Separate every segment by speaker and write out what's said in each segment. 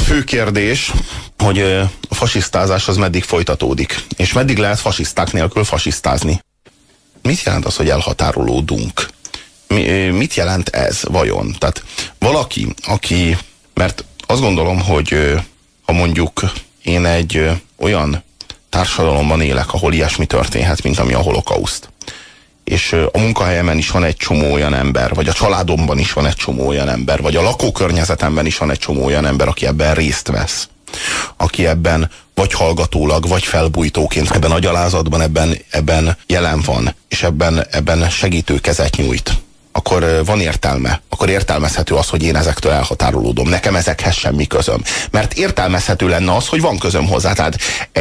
Speaker 1: fő kérdés, hogy a fasisztázás az meddig folytatódik, és meddig lehet fasiszták nélkül fasisztázni. Mit jelent az, hogy elhatárolódunk? Mit jelent ez vajon? Tehát valaki, mert azt gondolom, hogy ha mondjuk én egy olyan társadalomban élek, ahol ilyesmi történhet, mint ami a holokauszt, és a munkahelyemen is van egy csomó olyan ember, vagy a családomban is van egy csomó olyan ember, vagy a lakókörnyezetemben is van egy csomó olyan ember, aki ebben részt vesz, aki ebben vagy hallgatólag, vagy felbújtóként ebben a gyalázatban, ebben jelen van, és ebben segítő kezet nyújt, akkor van értelme. Akkor értelmezhető az, hogy én ezektől elhatárolódom. Nekem ezekhez semmi közöm. Mert értelmezhető lenne az, hogy van közöm hozzá. Tehát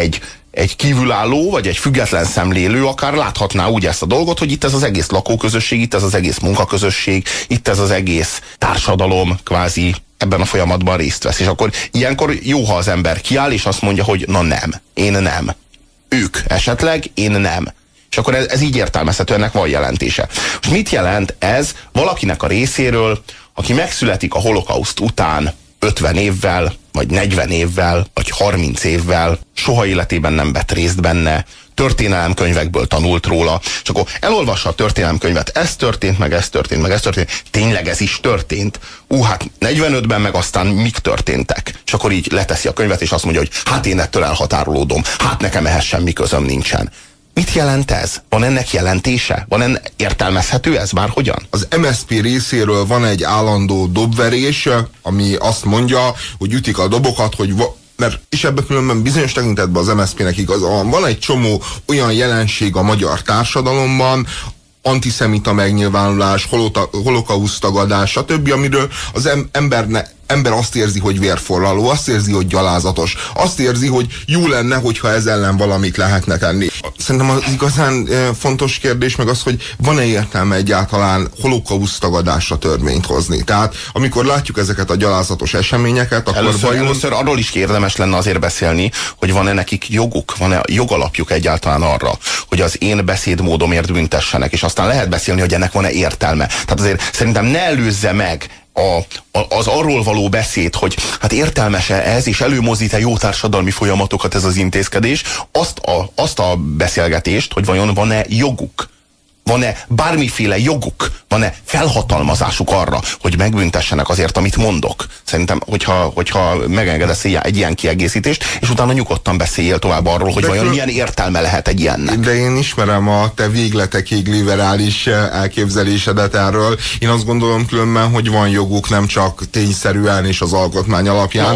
Speaker 1: egy kívülálló, vagy egy független szemlélő akár láthatná úgy ezt a dolgot, hogy itt ez az egész lakóközösség, itt ez az egész munkaközösség, itt ez az egész társadalom kvázi ebben a folyamatban részt vesz. És akkor ilyenkor jó, ha az ember kiáll, és azt mondja, hogy na nem, én nem. Ők esetleg, én nem. És akkor ez így értelmezhető, ennek van jelentése. Most mit jelent ez valakinek a részéről, aki megszületik a holokauszt után 50 évvel, vagy 40 évvel, vagy 30 évvel, soha életében nem vett részt benne, történelemkönyvekből tanult róla, és akkor elolvassa a történelemkönyvet, ez történt, meg ez történt, meg ez történt, tényleg ez is történt. Hát 45-ben meg aztán mik történtek? És akkor így leteszi a könyvet, és azt mondja, hogy hát én ettől elhatárolódom, hát nekem ehhez semmi közöm nincsen. Mit jelent ez? Van ennek jelentése? Értelmezhető ez bárhogyan?
Speaker 2: Az MSZP részéről van egy állandó dobverés, ami azt mondja, hogy ütik a dobokat, mert és ebben különben bizonyos tekintetben az MSZP-nek igaza van. Van egy csomó olyan jelenség a magyar társadalomban, antiszemita megnyilvánulás, holokauszt tagadás, stb., amiről az ember azt érzi, hogy vérforraló, azt érzi, hogy gyalázatos, azt érzi, hogy jó lenne, hogyha ez ellen valamit lehetne tenni. Szerintem az igazán fontos kérdés meg az, hogy van-e értelme egyáltalán holokauszt tagadásra törvényt hozni. Tehát amikor látjuk ezeket a gyalázatos eseményeket, akkor
Speaker 1: először arról is érdemes lenne azért beszélni, hogy van-e nekik joguk, van-e jogalapjuk egyáltalán arra, hogy az én beszédmódomért büntessenek, és aztán lehet beszélni, hogy ennek van-e értelme. Tehát azért szerintem ne előzze meg az arról való beszéd, hogy hát értelmes-e ez, és előmozdít-e jó társadalmi folyamatokat ez az intézkedés, azt a beszélgetést, hogy vajon van-e joguk, van-e bármiféle joguk, van-e felhatalmazásuk arra, hogy megbüntessenek azért, amit mondok. Szerintem, hogyha megengedesz egy ilyen kiegészítést, és utána nyugodtan beszéljél tovább arról, hogy vajon milyen értelme lehet egy ilyennek.
Speaker 2: De én ismerem a te végletekig liberális elképzelésedet erről. Én azt gondolom különben, hogy van joguk nem csak tényszerűen és az alkotmány alapján,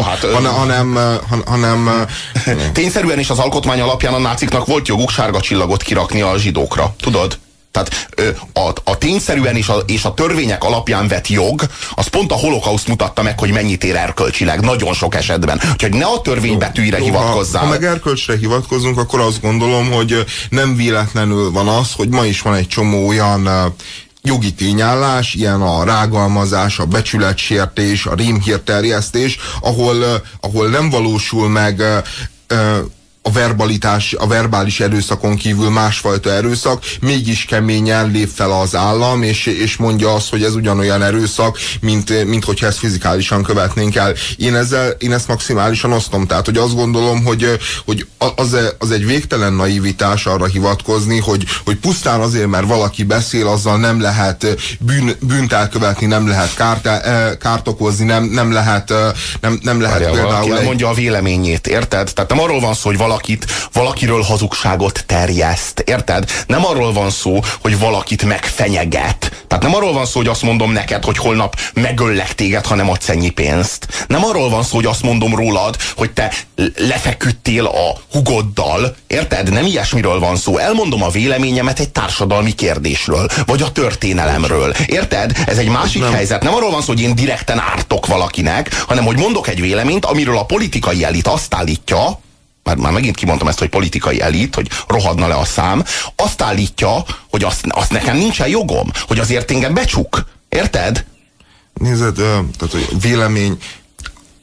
Speaker 2: hanem
Speaker 1: tényszerűen és az alkotmány alapján a náciknak volt joguk sárga csillagot kirakni a zsidókra. Tudod? Tehát a tényszerűen és a törvények alapján vett jog, az pont a holokauszt mutatta meg, hogy mennyit ér erkölcsileg, nagyon sok esetben. Úgyhogy ne a törvény betűire hivatkozzál.
Speaker 2: Ha meg erkölcsre hivatkozunk, akkor azt gondolom, hogy nem véletlenül van az, hogy ma is van egy csomó olyan jogi tényállás, ilyen a rágalmazás, a becsületsértés, a rémhírterjesztés, ahol nem valósul meg a verbális erőszakon kívül másfajta erőszak, mégis keményen lép fel az állam, és mondja azt, hogy ez ugyanolyan erőszak, mint hogyha ezt fizikálisan követnénk el. Én ezt maximálisan osztom, tehát hogy azt gondolom, hogy az egy végtelen naivitás arra hivatkozni, hogy pusztán azért, mert valaki beszél, azzal nem lehet bűnt elkövetni, nem lehet kárt okozni, nem lehet
Speaker 1: például mondja a véleményét, érted? Tehát nem arról van szó, hogy valakiről hazugságot terjeszt, érted? Nem arról van szó, hogy valakit megfenyeget. Tehát nem arról van szó, hogy azt mondom neked, hogy holnap megöllek téged, ha nem adsz ennyi pénzt. Nem arról van szó, hogy azt mondom rólad, hogy te lefeküdtél a hugoddal, érted? Nem ilyesmiről van szó. Elmondom a véleményemet egy társadalmi kérdésről, vagy a történelemről. Érted? Ez egy másik helyzet. Nem arról van szó, hogy én direkten ártok valakinek, hanem hogy mondok egy véleményt, amiről a politikai elit azt állítja, már megint kimondtam ezt, hogy politikai elit, hogy rohadna le a szám, azt állítja, hogy azt nekem nincsen jogom, hogy azért engem becsuk. Érted?
Speaker 2: Nézd, tehát hogy vélemény,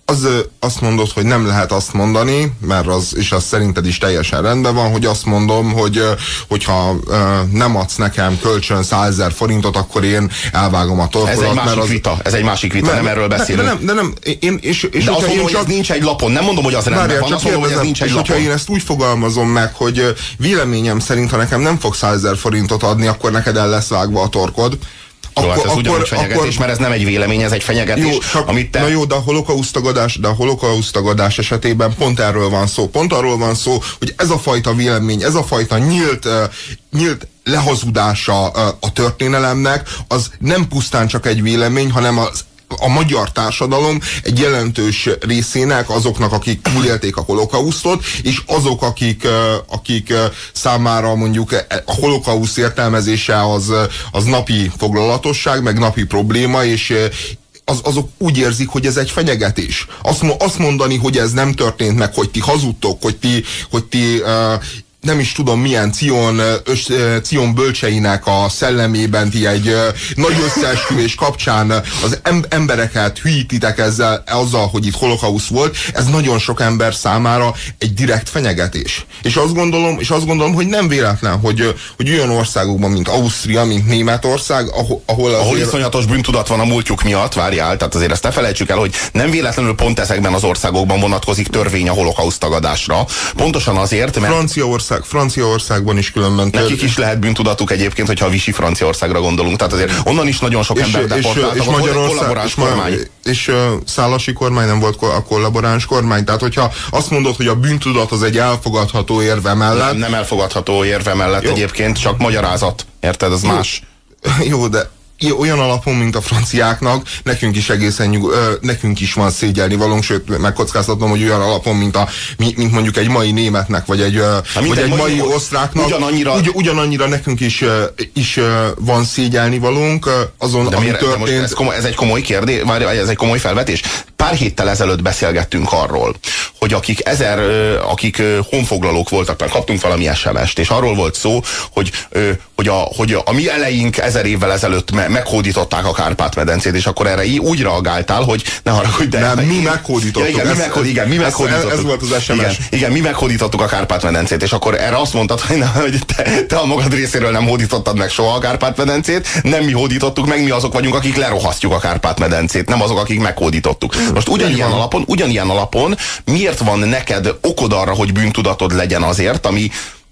Speaker 2: azt mondod, hogy nem lehet azt mondani, mert és az szerinted is teljesen rendben van, hogy azt mondom, hogyha nem adsz nekem kölcsön 100 000 forintot, akkor én elvágom a torkodat.
Speaker 1: Ez egy másik vita, nem erről beszélünk.
Speaker 2: De nem,
Speaker 1: de azt mondom, hogy ez nincs egy lapon, nem mondom, hogy az rendben van, azt mondom, hogy ez nincs egy lapon.
Speaker 2: Hogyha én ezt úgy fogalmazom meg, hogy véleményem szerint, ha nekem nem fog 100 000 forintot adni, akkor neked el lesz vágva a torkod.
Speaker 1: Jó, hát ez ugyanúgy fenyegetés, mert ez nem egy vélemény, ez egy fenyegetés, amit te...
Speaker 2: Na jó, de a holokausztagadás esetében pont erről van szó. Pont arról van szó, hogy ez a fajta vélemény, ez a fajta nyílt lehazudása a történelemnek, az nem pusztán csak egy vélemény, hanem a magyar társadalom egy jelentős részének, azoknak, akik túlélték a holokausztot, és azok, akik számára mondjuk a holokausz értelmezése az napi foglalatosság, meg napi probléma, és azok úgy érzik, hogy ez egy fenyegetés. Azt mondani, hogy ez nem történt meg, hogy ti hazudtok, hogy ti nem is tudom milyen Cion bölcseinek a szellemében ti egy nagy összeesküvés kapcsán az embereket hülyítitek azzal, hogy itt holokausz volt, ez nagyon sok ember számára egy direkt fenyegetés. És azt gondolom, hogy nem véletlen, hogy olyan országokban, mint Ausztria, mint Németország, ahol
Speaker 1: iszonyatos bűntudat van a múltjuk miatt, várjál, tehát azért ezt ne felejtsük el, hogy nem véletlenül pont ezekben az országokban vonatkozik törvény a holokausz tagadásra. Pontosan azért, mert
Speaker 2: Franciaországban is különben.
Speaker 1: Nekik is lehet bűntudatuk egyébként, hogyha a Vichy Franciaországra gondolunk. Tehát azért onnan is nagyon sok ember deportáltak.
Speaker 2: És Magyarország, és Szálasi kormány nem volt a kollaboráns kormány. Tehát hogyha azt mondod, hogy a bűntudat az egy elfogadható érve mellett.
Speaker 1: Nem elfogadható érve mellett egyébként, csak magyarázat. Érted? Az más.
Speaker 2: Jó, de olyan alapon, mint a franciáknak, nekünk is van szégyelni valónk, sőt, megkockáztatom, hogy olyan alapon, mint mondjuk egy mai németnek, vagy egy mai osztráknak, ugyanannyira nekünk is van szégyelni valók azon, ami történt.
Speaker 1: Ez egy komoly kérdés, ez egy komoly felvetés. Pár héttel ezelőtt beszélgettünk arról, hogy akik honfoglalók voltak, mert kaptunk valami SMS-t, és arról volt szó, hogy a mi eleink 1000 évvel ezelőtt meghódították a Kárpát-medencét, és akkor erre úgy reagáltál, hogy ne haragudj, de...
Speaker 2: Nem, mi meghódítottuk.
Speaker 1: Ja, mi meghódítottuk.
Speaker 2: Ez volt az SMS.
Speaker 1: Igen, mi meghódítottuk a Kárpát-medencét, és akkor erre azt mondtad, hogy te a magad részéről nem hódítottad meg soha a Kárpát-medencét, nem mi hódítottuk meg, mi azok vagyunk, akik lerohasztjuk a Kárpát-medencét, nem azok, akik meghódítottuk. Most ugyanilyen alapon miért van neked okod arra, hogy bűntudatod legyen azért, ami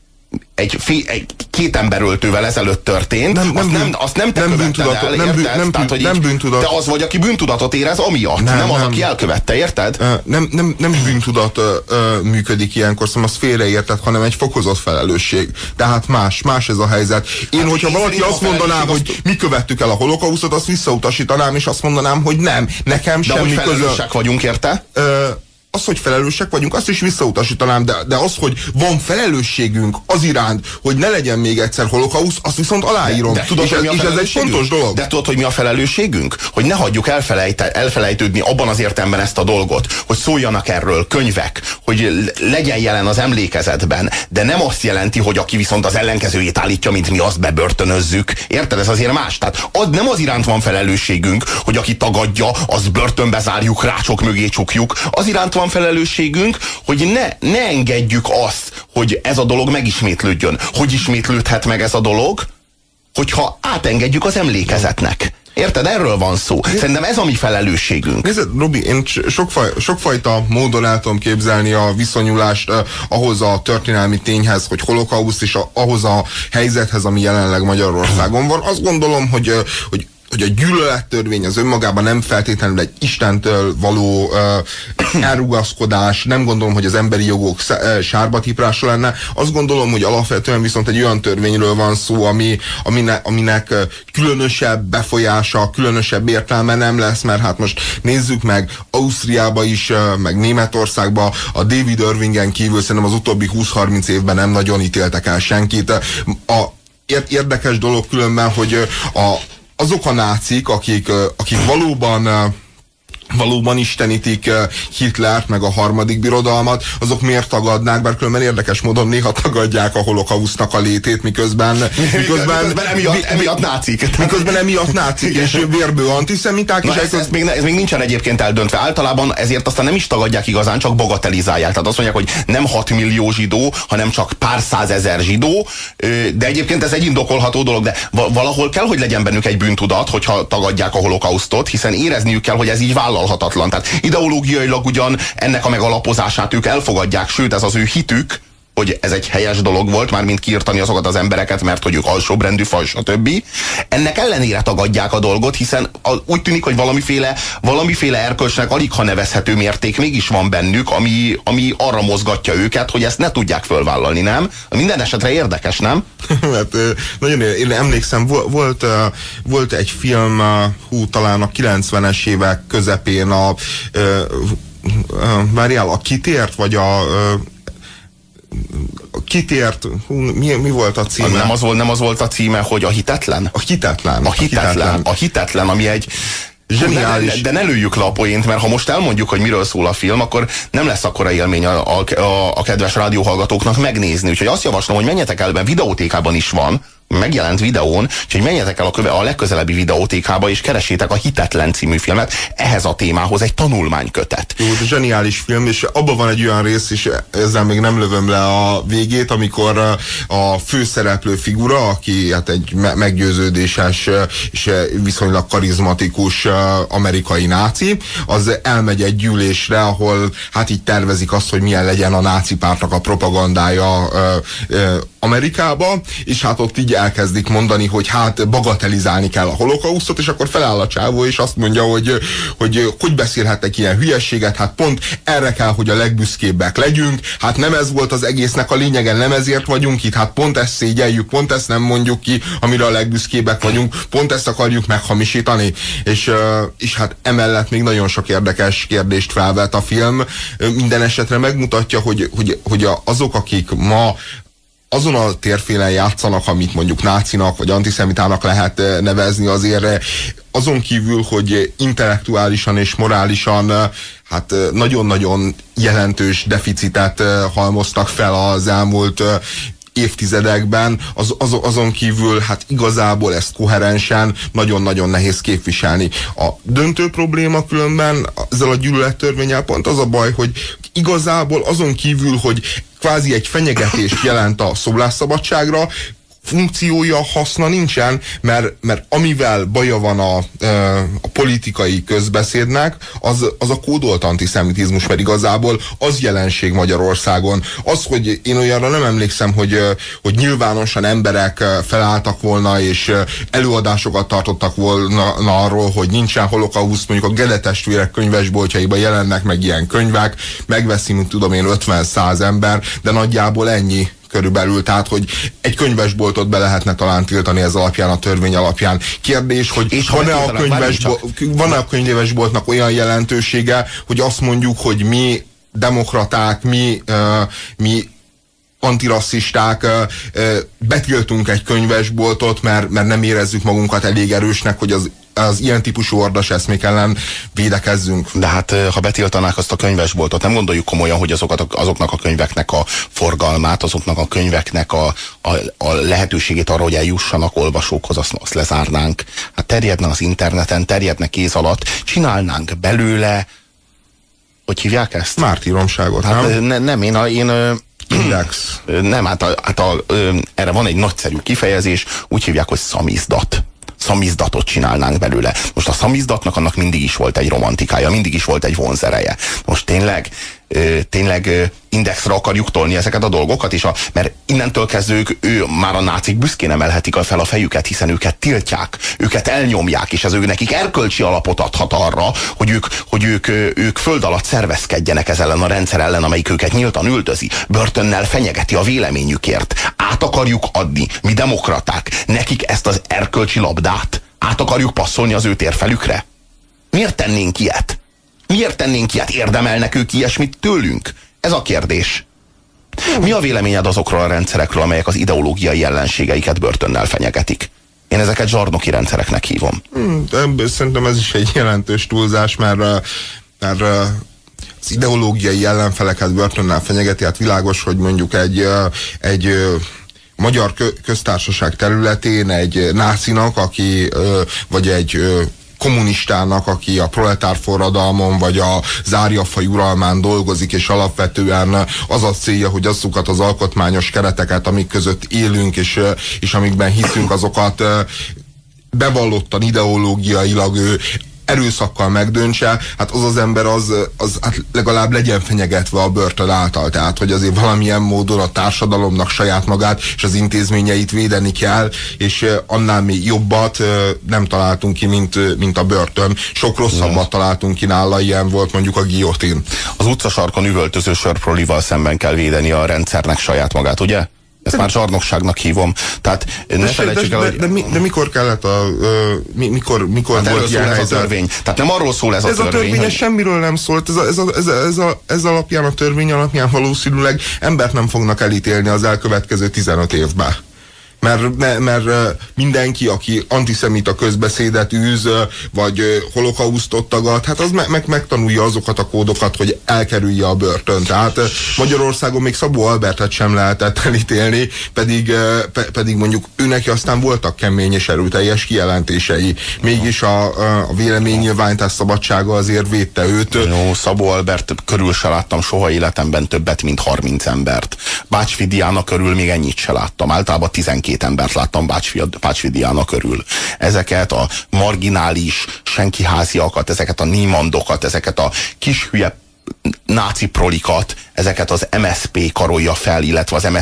Speaker 1: egy két emberöltővel ezelőtt történt, azt nem te követted el, érted? Nem bűntudat. Te az vagy, aki bűntudatot érez amiatt, nem az, aki elkövette, érted?
Speaker 2: Nem bűntudat működik ilyenkor, szóval azt félreérted, hanem egy fokozott felelősség. Tehát más ez a helyzet. Hogyha valaki azt mondaná, hogy mi követtük el a holokausztot, azt visszautasítanám, és azt mondanám, hogy nem, nekem semmi közöm.
Speaker 1: De hogy felelősek vagyunk, érte?
Speaker 2: Az, hogy felelősek vagyunk, azt is visszautasítanám, de az, hogy van felelősségünk az iránt, hogy ne legyen még egyszer holokausz, azt viszont aláírom.
Speaker 1: De tudod, és ez egy fontos dolog. De tudod, hogy mi a felelősségünk? Hogy ne hagyjuk elfelejtődni abban az értelemben ezt a dolgot, hogy szóljanak erről könyvek, hogy legyen jelen az emlékezetben, de nem azt jelenti, hogy aki viszont az ellenkezőjét állítja, mint mi, azt bebörtönözzük. Érted? Ez azért más. Tehát nem az iránt van felelősségünk, hogy aki tagadja, azt börtönbe zárjuk, rácsok mögé csukjuk. Az iránt van felelősségünk, hogy ne engedjük azt, hogy ez a dolog megismétlődjön. Hogy ismétlődhet meg ez a dolog? Hogyha átengedjük az emlékezetnek. Érted? Erről van szó. Szerintem ez a mi felelősségünk.
Speaker 2: Nézd, Robi, én sokfajta módon el tudom képzelni a viszonyulást ahhoz a történelmi tényhez, hogy holokausz, és ahhoz a helyzethez, ami jelenleg Magyarországon van. Azt gondolom, hogy a gyűlölettörvény az önmagában nem feltétlenül egy Istentől való elrugaszkodás, nem gondolom, hogy az emberi jogok sárba tiprása lenne. Azt gondolom, hogy alapvetően viszont egy olyan törvényről van szó, aminek különösebb befolyása, különösebb értelme nem lesz, mert hát most nézzük meg, Ausztriába is, meg Németországba a David Irvingen kívül szerintem az utóbbi 20-30 évben nem nagyon ítéltek el senkit. Érdekes dolog különben, hogy azok a nácik, akik valóban valóban istenítik Hitlert, meg a harmadik birodalmat, azok miért tagadnák, bár különben érdekes módon néha tagadják a holokausztnak a létét, miközben
Speaker 1: emiatt nácik.
Speaker 2: Miközben emiatt nácik, és vérbő antiszemiták.
Speaker 1: Na, ez még nincsen egyébként eldöntve. Általában ezért aztán nem is tagadják igazán, csak bagatelizálják. Tehát azt mondják, hogy nem 6 millió zsidó, hanem csak pár százezer zsidó, de egyébként ez egy indokolható dolog, de valahol kell, hogy legyen bennük egy bűntudat, hogyha tagadják a holokausztot, hiszen érezniük kell, hogy ez így vállalhatatlan. Tehát ideológiailag ugyan ennek a megalapozását ők elfogadják, sőt ez az ő hitük, hogy ez egy helyes dolog volt, mármint kiirtani azokat az embereket, mert hogy ők alsóbrendű faj, stb. Ennek ellenére tagadják a dolgot, hiszen úgy tűnik, hogy valamiféle erkölcsnek alig ha nevezhető mérték mégis van bennük, ami arra mozgatja őket, hogy ezt ne tudják fölvállalni, nem? Minden esetre érdekes, nem?
Speaker 2: Mert nagyon én emlékszem, volt egy film, talán a 90-es évek közepén várjál, a Kitért, vagy Kitért, mi volt a címe?
Speaker 1: Nem az volt a címe, hogy a hitetlen? A hitetlen, ami egy zseniális. De ne lőjük le a poént, mert ha most elmondjuk, hogy miről szól a film, akkor nem lesz akkora élmény a kedves rádióhallgatóknak megnézni. Úgyhogy azt javaslom, hogy menjetek el, mert videótékában is van, megjelent videón, úgyhogy menjetek el a legközelebbi videótékába, és keresétek a Hitetlen című filmet. Ehhez a témához egy tanulmánykötet.
Speaker 2: Jó, de zseniális film, és abban van egy olyan rész, és ezzel még nem lövöm le a végét, amikor a főszereplő figura, aki hát egy meggyőződéses és viszonylag karizmatikus amerikai náci, az elmegy egy gyűlésre, ahol hát így tervezik azt, hogy milyen legyen a náci pártnak a propagandája Amerikába, és hát ott így elkezdik mondani, hogy hát bagatelizálni kell a holokausztot, és akkor feláll a csávó, és azt mondja, hogy beszélhetnek ilyen hülyességet, hát pont erre kell, hogy a legbüszkébbek legyünk, hát nem ez volt az egésznek a lényege, nem ezért vagyunk itt, hát pont ezt szégyeljük, pont ezt nem mondjuk ki, amire a legbüszkébbek vagyunk, pont ezt akarjuk meghamisítani, és hát emellett még nagyon sok érdekes kérdést felvet a film, minden esetre megmutatja, hogy azok, akik ma azon a térfélen játszanak, amit mondjuk nácinak vagy antiszemitának lehet nevezni, azért azon kívül, hogy intellektuálisan és morálisan hát nagyon-nagyon jelentős deficitet halmoztak fel az elmúlt évtizedekben, azon kívül hát igazából ezt koherensen nagyon-nagyon nehéz képviselni. A döntő probléma különben ezzel a gyűlölettörvénnyel pont az a baj, hogy igazából azon kívül, hogy kvázi egy fenyegetést jelent a szólásszabadságra, funkciója, haszna nincsen, mert amivel baja van a politikai közbeszédnek, az a kódolt antiszemitizmus, mert igazából az jelenség Magyarországon. Az, hogy én olyanra nem emlékszem, hogy nyilvánosan emberek felálltak volna, és előadásokat tartottak volna arról, hogy nincsen holokauszt, mondjuk a Gede testvérek könyvesboltjaiban jelennek meg ilyen könyvek, megveszi, mint tudom én, 50-100 ember, de nagyjából ennyi körülbelül, tehát, hogy egy könyvesboltot be lehetne talán tiltani ez alapján, a törvény alapján. Kérdés, hogy van-e a könyvesboltnak olyan jelentősége, hogy azt mondjuk, hogy mi demokraták, mi antirasszisták betiltunk egy könyvesboltot, mert nem érezzük magunkat elég erősnek, hogy az ilyen típusú ordas eszmék ellen védekezzünk.
Speaker 1: De hát, ha betiltanák azt a könyvesboltot, nem gondoljuk komolyan, hogy azoknak a könyveknek a forgalmát, azoknak a könyveknek a lehetőségét arra, hogy eljussanak olvasókhoz, azt lezárnánk. Hát terjedne az interneten, terjedne kéz alatt, csinálnánk belőle, hogy hívják ezt?
Speaker 2: Mártíromságot,
Speaker 1: hát, nem? Én
Speaker 2: Index.
Speaker 1: Nem, erre van egy nagyszerű kifejezés, úgy hívják, hogy szamizdat. Szamizdatot csinálnánk belőle. Most a szamizdatnak annak mindig is volt egy romantikája, mindig is volt egy vonzereje. Most tényleg indexre akarjuk tolni ezeket a dolgokat, mert innentől kezdve ő már a nácik büszkén emelhetik fel a fejüket, hiszen őket tiltják, őket elnyomják, és ez nekik erkölcsi alapot adhat arra, hogy ők föld alatt szervezkedjenek ez ellen a rendszer ellen, amelyik őket nyíltan üldözi, börtönnel fenyegeti a véleményükért. Át akarjuk adni, mi demokraták, nekik ezt az erkölcsi labdát át akarjuk passzolni az ő térfelükre? Miért tennénk ilyet? Miért tennénk ilyet? Érdemelnek ők ilyesmit tőlünk? Ez a kérdés. Mi a véleményed azokról a rendszerekről, amelyek az ideológiai ellenségeiket börtönnel fenyegetik? Én ezeket zsarnoki rendszereknek hívom.
Speaker 2: Szerintem ez is egy jelentős túlzás, mert az ideológiai ellenfeleket börtönnel fenyegeti. Hát világos, hogy mondjuk egy magyar köztársaság területén egy nácinak, vagy egy kommunistának, aki a proletár forradalmon vagy a zárjafaj uralmán dolgozik, és alapvetően az a célja, hogy azokat az alkotmányos kereteket, amik között élünk, és amikben hiszünk, azokat bevallottan ideológiailag erőszakkal megdöntse, hát az ember az hát legalább legyen fenyegetve a börtön által. Tehát, hogy azért valamilyen módon a társadalomnak saját magát és az intézményeit védeni kell, és annál még jobbat nem találtunk ki, mint a börtön. Sok rosszabbat találtunk ki nála, ilyen volt mondjuk a guillotine.
Speaker 1: Az utcasarkon üvöltöző sörprolival szemben kell védeni a rendszernek saját magát, ugye? Ezt már zsarnokságnak hívom. Tehát ne felejtsük el, hogy...
Speaker 2: De mikor kellett mikor
Speaker 1: hát
Speaker 2: volt ilyen
Speaker 1: ez a törvény. Tehát nem arról szól ez a törvény.
Speaker 2: Ez a törvény
Speaker 1: hogy...
Speaker 2: semmiről nem szólt. Ez alapján, a törvény alapján valószínűleg embert nem fognak elítélni az elkövetkező 15 évben. Mert mindenki, aki antiszemita közbeszédet űz, vagy holokausztot tagad, hát az megtanulja azokat a kódokat, hogy elkerülje a börtön. Tehát Magyarországon még Szabó Albertet sem lehetett elítélni, pedig mondjuk őneki aztán voltak kemény és erőteljes kijelentései. Mégis a véleménynyilvánítás szabadsága azért védte őt.
Speaker 1: Jó, Szabó Albert körül se láttam soha életemben többet, mint 30 embert. Bácsfi Diana körül még ennyit se láttam. Általában 12 embert láttam Bácsfi Diana körül. Ezeket a marginális senkiháziakat, ezeket a niemandokat, ezeket a kis hülye náci prolikat, ezeket az MSZP karolja fel, illetve az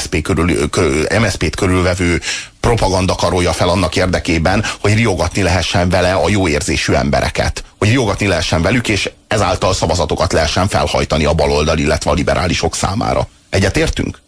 Speaker 1: MSZP-t körülvevő propaganda karolja fel annak érdekében, hogy riogatni lehessen vele a jó érzésű embereket. Hogy riogatni lehessen velük, és ezáltal szavazatokat lehessen felhajtani a baloldal, illetve a liberálisok számára. Egyetértünk?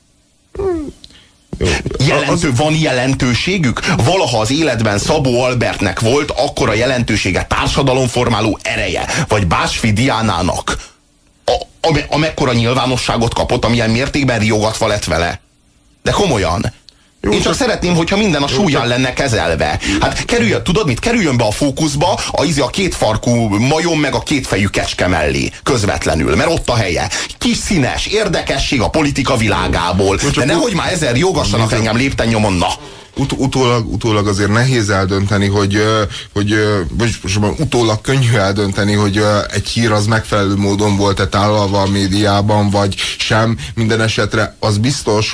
Speaker 1: Van jelentőségük? Valaha az életben Szabó Albertnek volt akkora jelentősége, társadalomformáló ereje, vagy Bácsfi Diánának, amekkora nyilvánosságot kapott, amilyen mértékben riogatva lett vele? De komolyan. Jó, én csak szeretném, hogyha minden a súlyán lenne kezelve. Hát tudod mit? Kerüljön be a fókuszba a kétfarkú majom meg a kétfejű kecske mellé. Közvetlenül, mert ott a helye. Kis színes érdekesség a politika világából. De nehogy már ezer jogassanak engem lépten nyomon, na!
Speaker 2: Utólag azért nehéz eldönteni, utólag könnyű eldönteni, hogy egy hír az megfelelő módon volt-e tálalva a médiában, vagy sem. Minden esetre az biztos,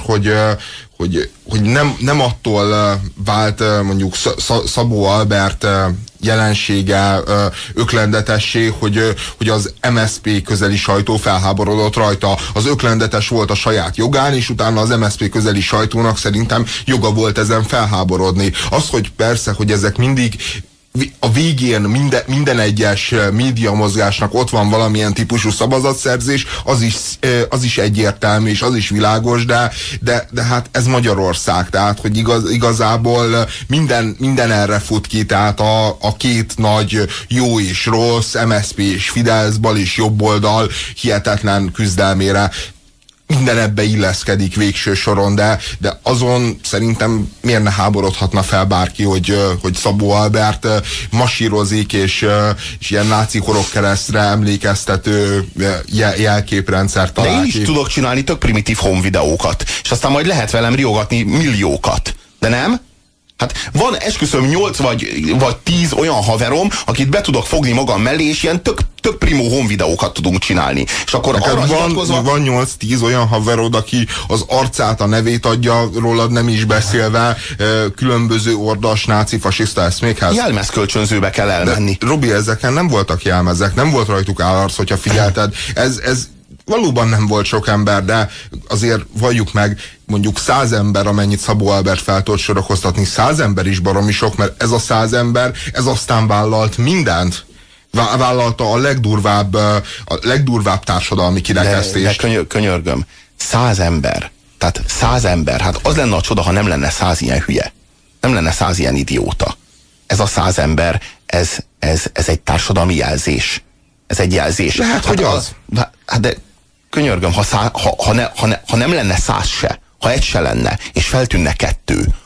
Speaker 2: hogy nem attól vált mondjuk Szabó Albert jelensége öklendetessé, hogy az MSZP közeli sajtó felháborodott rajta. Az öklendetes volt a saját jogán, és utána az MSZP közeli sajtónak szerintem joga volt ezen felháborodni. Az, hogy persze, hogy ezek mindig a végén minden egyes médiamozgásnak ott van valamilyen típusú szavazatszerzés, az is egyértelmű, és az is világos, de hát ez Magyarország, tehát hogy igazából minden erre fut ki, tehát a két nagy jó és rossz, MSZP és Fidesz, bal és jobb oldal hihetetlen küzdelmére minden ebbe illeszkedik végső soron, de azon szerintem miért ne háborodhatna fel bárki, hogy Szabó Albert masírozik, és ilyen náci horogkeresztre emlékeztető jelképrendszert talál ki.
Speaker 1: De én is tudok csinálni tök primitív home videókat, és aztán majd lehet velem riogatni milliókat. De nem? Hát van, esküszöm, 8 vagy 10 olyan haverom, akit be tudok fogni magam mellé, és ilyen tök primo home videókat tudunk csinálni. És akkor arra
Speaker 2: van 8-10 olyan haverod, aki az arcát, a nevét adja rólad, nem is beszélve, különböző ordas, náci, fasiszta eszmékhez.
Speaker 1: Jelmezkölcsönzőbe kell elmenni.
Speaker 2: De, Robi, ezeken nem voltak jelmezek, nem volt rajtuk állarc, hogyha figyelted. Ez valóban nem volt sok ember, de azért valljuk meg, mondjuk 100 ember, amennyit Szabó Albert fel tudott sorakoztatni, 100 ember is baromi sok, mert ez a 100 ember, ez aztán vállalt mindent. Vállalta a legdurvább társadalmi kirekesztést.
Speaker 1: De könyörgöm, 100 ember. Tehát 100 ember. Hát az lenne a csoda, ha nem lenne 100 ilyen hülye. Nem lenne 100 ilyen idióta. Ez a 100 ember, ez egy társadalmi jelzés. Ez egy jelzés.
Speaker 2: De hát hogy az?
Speaker 1: De könyörgöm, ha nem lenne 100 se, ha egy se lenne, és feltűnne 2,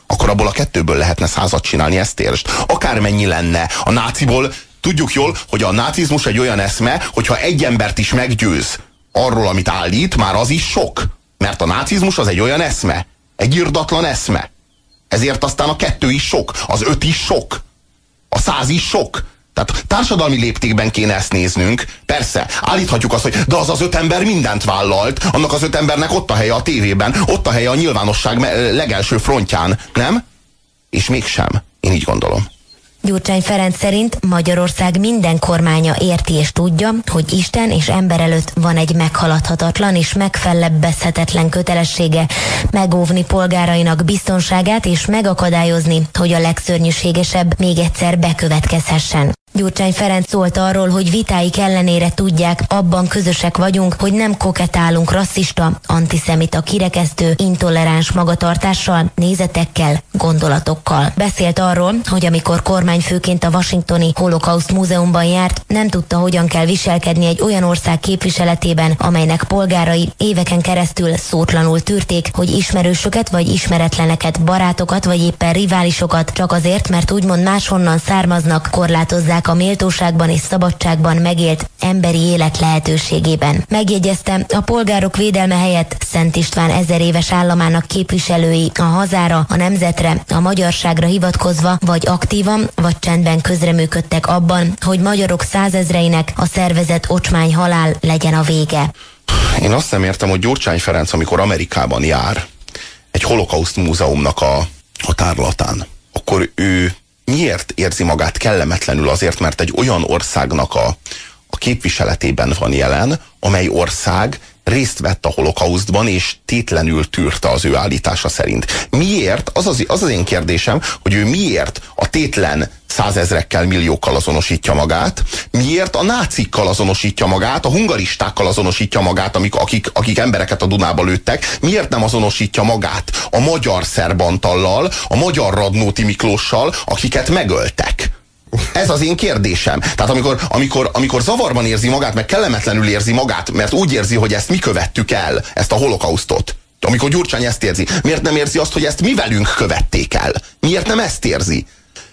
Speaker 1: akkor abból a kettőből lehetne 100-at csinálni, ezt értsd. Akármennyi lenne a náciból, tudjuk jól, hogy a nácizmus egy olyan eszme, hogyha egy embert is meggyőz arról, amit állít, már az is sok. Mert a nácizmus az egy olyan eszme, egy irdatlan eszme. Ezért aztán a 2 is sok, az 5 is sok, a 100 is sok. Tehát társadalmi léptékben kéne ezt néznünk. Persze, állíthatjuk azt, hogy de az az 5 ember mindent vállalt, annak az 5 embernek ott a helye a tévében, ott a helye a nyilvánosság legelső frontján, nem? És mégsem. Én így gondolom.
Speaker 3: Gyurcsány Ferenc szerint Magyarország minden kormánya érti és tudja, hogy Isten és ember előtt van egy meghaladhatatlan és megfellebbezhetetlen kötelessége megóvni polgárainak biztonságát és megakadályozni, hogy a legszörnyűségesebb még egyszer bekövetkezhessen. Gyurcsány Ferenc szólt arról, hogy vitáik ellenére tudják, abban közösek vagyunk, hogy nem koketálunk rasszista, antiszemita, kirekesztő, intoleráns magatartással, nézetekkel, gondolatokkal. Beszélt arról, hogy amikor kormányfőként a washingtoni Holocaust Múzeumban járt, nem tudta, hogyan kell viselkedni egy olyan ország képviseletében, amelynek polgárai éveken keresztül szótlanul tűrték, hogy ismerősöket vagy ismeretleneket, barátokat vagy éppen riválisokat csak azért, mert úgymond máshonnan származnak, korlátozzák a méltóságban és szabadságban megélt emberi élet lehetőségében. Megjegyezte, a polgárok védelme helyett Szent István 1000 éves államának képviselői a hazára, a nemzetre, a magyarságra hivatkozva vagy aktívan, vagy csendben közreműködtek abban, hogy magyarok 100 000-einek a szervezett ocsmány halál legyen a vége.
Speaker 1: Én azt nem értem, hogy Gyurcsány Ferenc, amikor Amerikában jár egy holokauszt múzeumnak a tárlatán, akkor ő miért érzi magát kellemetlenül? Azért, mert egy olyan országnak a képviseletében van jelen, amely ország részt vett a holokausztban, és tétlenül tűrte az ő állítása szerint. Miért? Az az én kérdésem, hogy ő miért a tétlen 100 000-ekkel, milliókkal azonosítja magát, miért a nácikkal azonosítja magát, a hungaristákkal azonosítja magát, akik embereket a Dunába lőttek, miért nem azonosítja magát a magyar Szerb Antallal, a magyar Radnóti Miklóssal, akiket megöltek? Ez az én kérdésem. Tehát amikor zavarban érzi magát, meg kellemetlenül érzi magát, mert úgy érzi, hogy ezt mi követtük el, ezt a holokausztot. Amikor Gyurcsány ezt érzi, miért nem érzi azt, hogy ezt mi velünk követték el? Miért nem ezt érzi?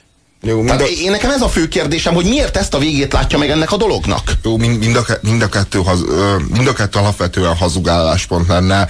Speaker 1: Jó, én nekem ez a fő kérdésem, hogy miért ezt a végét látja meg ennek a dolognak?
Speaker 2: Jó, mind a kettő alapvetően hazug álláspont lenne,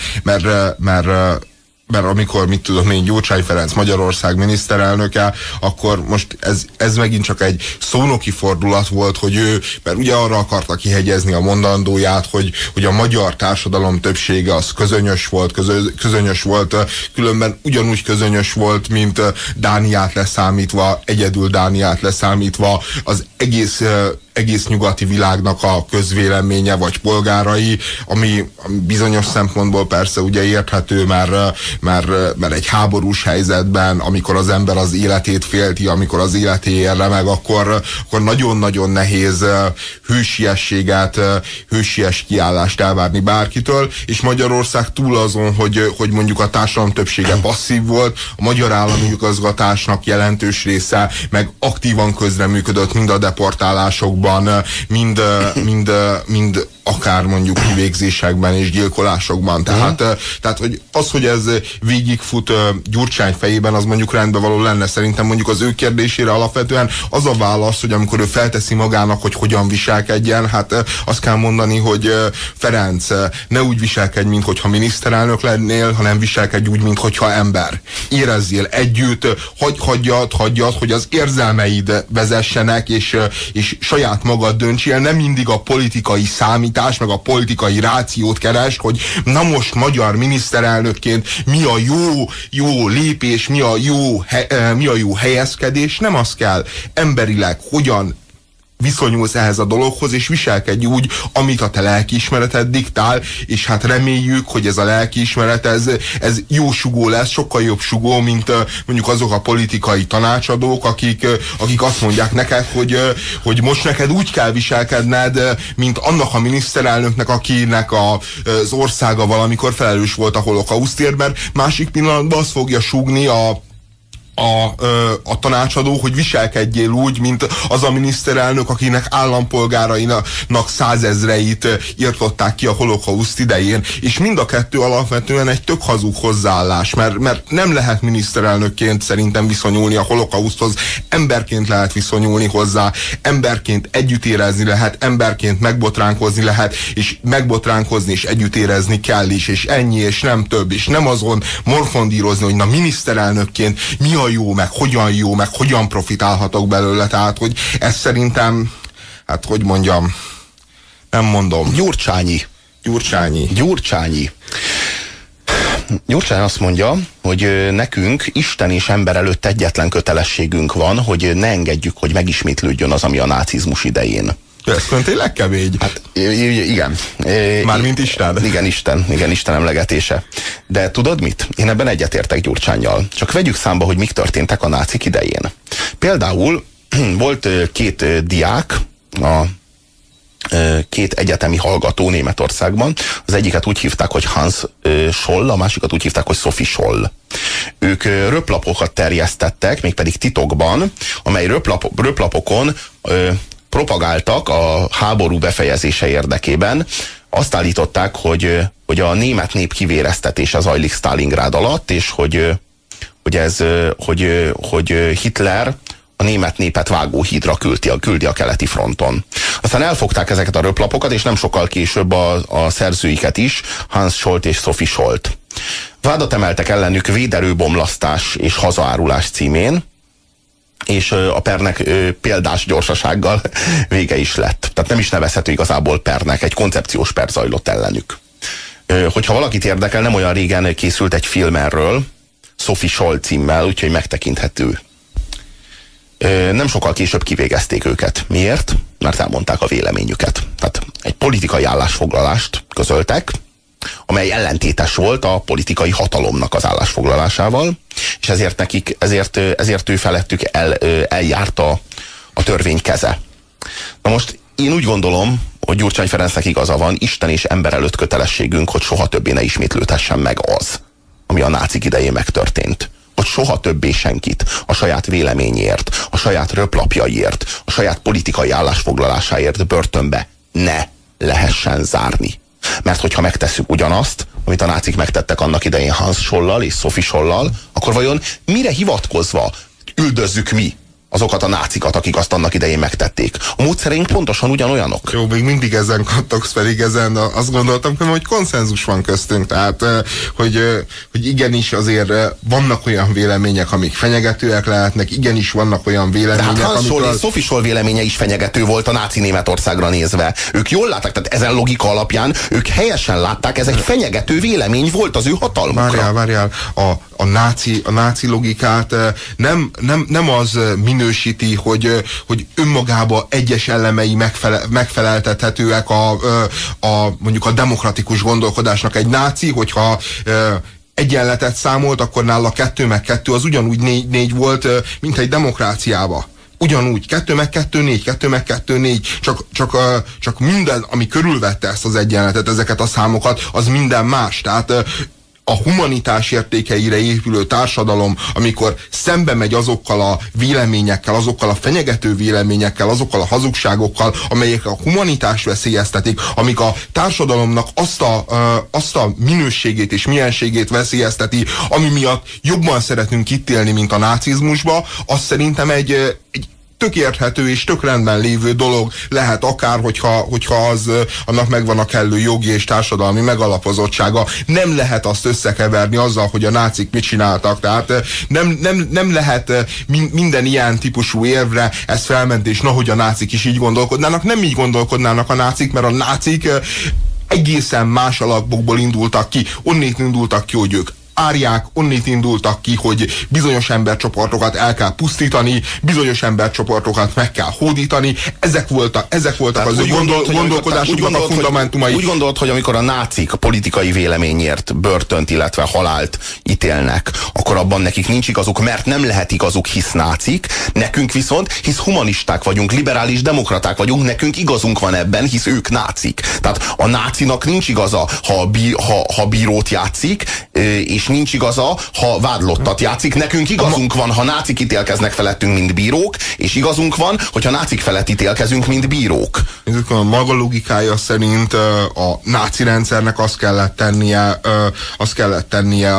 Speaker 2: mert amikor, mit tudom én, Gyurcsány Ferenc Magyarország miniszterelnöke, akkor most ez megint csak egy szónoki fordulat volt, hogy ő, mert ugye arra akarta kihegyezni a mondandóját, hogy a magyar társadalom többsége az közönyös volt, különben ugyanúgy közönyös volt, mint Dániát leszámítva, egyedül Dániát leszámítva, az egész nyugati világnak a közvéleménye vagy polgárai, ami bizonyos szempontból persze ugye érthető, mert egy háborús helyzetben, amikor az ember az életét félti, amikor az életé érre meg, akkor nagyon-nagyon nehéz hősies kiállást elvárni bárkitől, és Magyarország túl azon, hogy mondjuk a társadalom többsége passzív volt, a magyar állami igazgatásnak jelentős része meg aktívan közreműködött mind a deportálásokban, mind akár mondjuk kivégzésekben és gyilkolásokban. Tehát hogy ez végigfut Gyurcsány fejében, az mondjuk rendben való lenne. Szerintem mondjuk az ő kérdésére alapvetően az a válasz, hogy amikor ő felteszi magának, hogy hogyan viselkedjen, hát azt kell mondani, hogy Ferenc, ne úgy viselkedj, minthogyha miniszterelnök lennél, hanem viselkedj úgy, minthogyha ember. Érezzél együtt, hagyjad, hogy az érzelmeid vezessenek, és saját magad döntsél, nem mindig a politikai számítás, meg a politikai rációt keresd, hogy na most magyar miniszterelnökként mi a jó lépés, mi a jó helyezkedés, nem az kell. Emberileg hogyan viszonyulsz ehhez a dologhoz, és viselkedj úgy, amit a te lelkiismereted diktál, és hát reméljük, hogy ez a lelkiismeret, ez jó sugó lesz, sokkal jobb sugó, mint mondjuk azok a politikai tanácsadók, akik azt mondják neked, hogy most neked úgy kell viselkedned, mint annak a miniszterelnöknek, akinek az országa valamikor felelős volt a holokausztért, mert másik pillanatban azt fogja súgni a tanácsadó, hogy viselkedjél úgy, mint az a miniszterelnök, akinek állampolgárainak 100 000-eit írtották ki a holokauszt idején. És mind a kettő alapvetően egy tök hazug hozzáállás, mert nem lehet miniszterelnökként szerintem viszonyulni a holokauszthoz, emberként lehet viszonyulni hozzá, emberként együtt érezni lehet, emberként megbotránkozni lehet, és megbotránkozni és együtt érezni kell is, és ennyi, és nem több, és nem azon morfondírozni, hogy na miniszterelnökként mi a jó, meg hogyan profitálhatok belőle, tehát hogy ez szerintem, hát hogy mondjam, nem mondom.
Speaker 1: Gyurcsányi. Gyurcsány azt mondja, hogy nekünk Isten és ember előtt egyetlen kötelességünk van, hogy ne engedjük, hogy megismétlődjön az, ami a nácizmus idején.
Speaker 2: Ez tényleg kemény.
Speaker 1: Hát igen.
Speaker 2: Mármint Isten.
Speaker 1: Igen, Isten emlegetése. De tudod mit? Én ebben egyetértek Gyurcsánnyal. Csak vegyük számba, hogy mik történtek a nácik idején. Például volt két diák, két egyetemi hallgató Németországban. Az egyiket úgy hívták, hogy Hans Scholl, a másikat úgy hívták, hogy Sophie Scholl. Ők röplapokat terjesztettek, mégpedig titokban, amely röplapokon propagáltak a háború befejezése érdekében. Azt állították, hogy a német nép kivéreztetése zajlik Sztálingrád alatt, és hogy Hitler a német népet vágóhídra küldi a keleti fronton. Aztán elfogták ezeket a röplapokat, és nem sokkal később a szerzőiket is, Hans Schollt és Sophie Schollt. Vádat emeltek ellenük véderőbomlasztás és hazaárulás címén, és a pernek példás gyorsasággal vége is lett. Tehát nem is nevezhető igazából pernek, egy koncepciós per zajlott ellenük. Hogyha valakit érdekel, nem olyan régen készült egy film erről, Sophie Scholl címmel, úgyhogy megtekinthető. Nem sokkal később kivégezték őket. Miért? Mert elmondták a véleményüket. Tehát egy politikai állásfoglalást közöltek, amely ellentétes volt a politikai hatalomnak az állásfoglalásával, és ezért ő felettük eljárt a törvény keze. Na most én úgy gondolom, hogy Gyurcsány Ferencnek igaza van, Isten és ember előtt kötelességünk, hogy soha többé ne ismétlődhessen meg az, ami a nácik idején megtörtént. Hogy soha többé senkit a saját véleményért, a saját röplapjaiért, a saját politikai állásfoglalásáért börtönbe ne lehessen zárni. Mert hogyha megtesszük ugyanazt, amit a nácik megtettek annak idején Hans Schollal és Sophie Schollal, akkor vajon mire hivatkozva üldözzük mi azokat a nácikat, akik azt annak idején megtették? A módszereink pontosan ugyanolyanok.
Speaker 2: Jó, még mindig ezen kattogsz, pedig ezen azt gondoltam, hogy konszenzus van köztünk, tehát hogy igenis azért vannak olyan vélemények, amik fenyegetőek lehetnek, igenis vannak olyan vélemények,
Speaker 1: de hát Hans Scholl és Sophie Scholl véleménye is fenyegető volt a náci Németországra nézve. Ők jól látták, tehát ezen logika alapján ők helyesen látták, ez egy fenyegető vélemény volt az ő hatalmukra.
Speaker 2: Várjál, a náci logikát nem az minősíti, hogy önmagába egyes elemei megfeleltethetőek mondjuk a demokratikus gondolkodásnak. Egy náci, hogyha egyenletet számolt, akkor nála 2/2 az ugyanúgy 4 volt, mint egy demokráciába. Ugyanúgy, 2/2 4, 2/2 4, csak minden, ami körülvette ezt az egyenletet, ezeket a számokat, az minden más. Tehát a humanitás értékeire épülő társadalom, amikor szembe megy azokkal a véleményekkel, azokkal a fenyegető véleményekkel, azokkal a hazugságokkal, amelyek a humanitást veszélyeztetik, amik a társadalomnak azt a minőségét és mienségét veszélyezteti, ami miatt jobban szeretünk itt élni, mint a nácizmusba, az szerintem egy tök érthető és tök rendben lévő dolog lehet, akár, hogyha annak megvan a kellő jogi és társadalmi megalapozottsága. Nem lehet azt összekeverni azzal, hogy a nácik mit csináltak. Tehát nem lehet minden ilyen típusú érvre ezt felment, és hogy a nácik is így gondolkodnának. Nem így gondolkodnának a nácik, mert a nácik egészen más alapokból indultak ki. Onnét indultak ki, hogy ők árják, onnét indultak ki, hogy bizonyos embercsoportokat el kell pusztítani, bizonyos embercsoportokat meg kell hódítani. Ezek voltak az ő gondolkodásuknak a fundamentumai.
Speaker 1: Úgy gondolt, hogy amikor a nácik politikai véleményért börtönt, illetve halált ítélnek, akkor abban nekik nincs igazuk, mert nem lehet igazuk, hisz nácik. Nekünk viszont, hisz humanisták vagyunk, liberális demokraták vagyunk, nekünk igazunk van ebben, hisz ők nácik. Tehát a nácinak nincs igaza, ha bírót játszik, és és nincs igaza, ha vádlottat játszik. Nekünk igazunk van, ha nácik ítélkeznek felettünk, mint bírók, és igazunk van, hogyha nácik felett ítélkezünk, mint bírók.
Speaker 2: A maga logikája szerint a náci rendszernek azt kellett tennie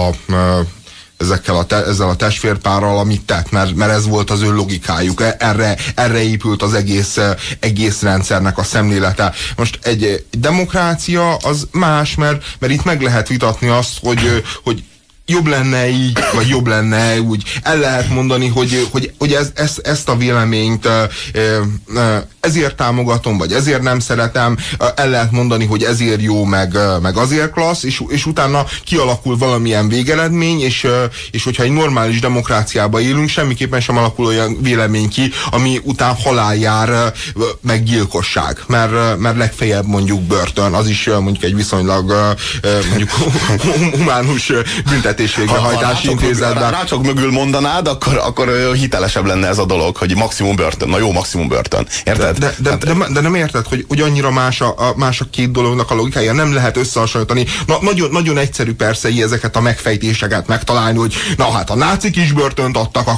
Speaker 2: ezzel a testvérpárral, amit tett, mert ez volt az ő logikájuk. Erre épült az egész rendszernek a szemlélete. Most egy demokrácia az más, mert itt meg lehet vitatni azt, hogy jobb lenne így, vagy jobb lenne úgy. El lehet mondani, hogy ezt a véleményt ezért támogatom, vagy ezért nem szeretem. El lehet mondani, hogy ezért jó, meg azért klassz, és utána kialakul valamilyen végeredmény, és hogyha egy normális demokráciában élünk, semmiképpen sem alakul olyan vélemény ki, ami után halál jár, meg gyilkosság. Mert legfeljebb mondjuk börtön, az is mondjuk egy viszonylag mondjuk humánus büntetésvégrehajtási intézetben.
Speaker 1: Rácsok mögül mondanád, akkor hitelesebb lenne ez a dolog, hogy maximum börtön. Na jó, maximum börtön. Érted?
Speaker 2: De nem érted, hogy annyira más a két dolognak a logikája, nem lehet összehasonlítani. Nagyon egyszerű persze ezeket a megfejtéseket megtalálni, hogy na hát a nácik is börtönt adtak,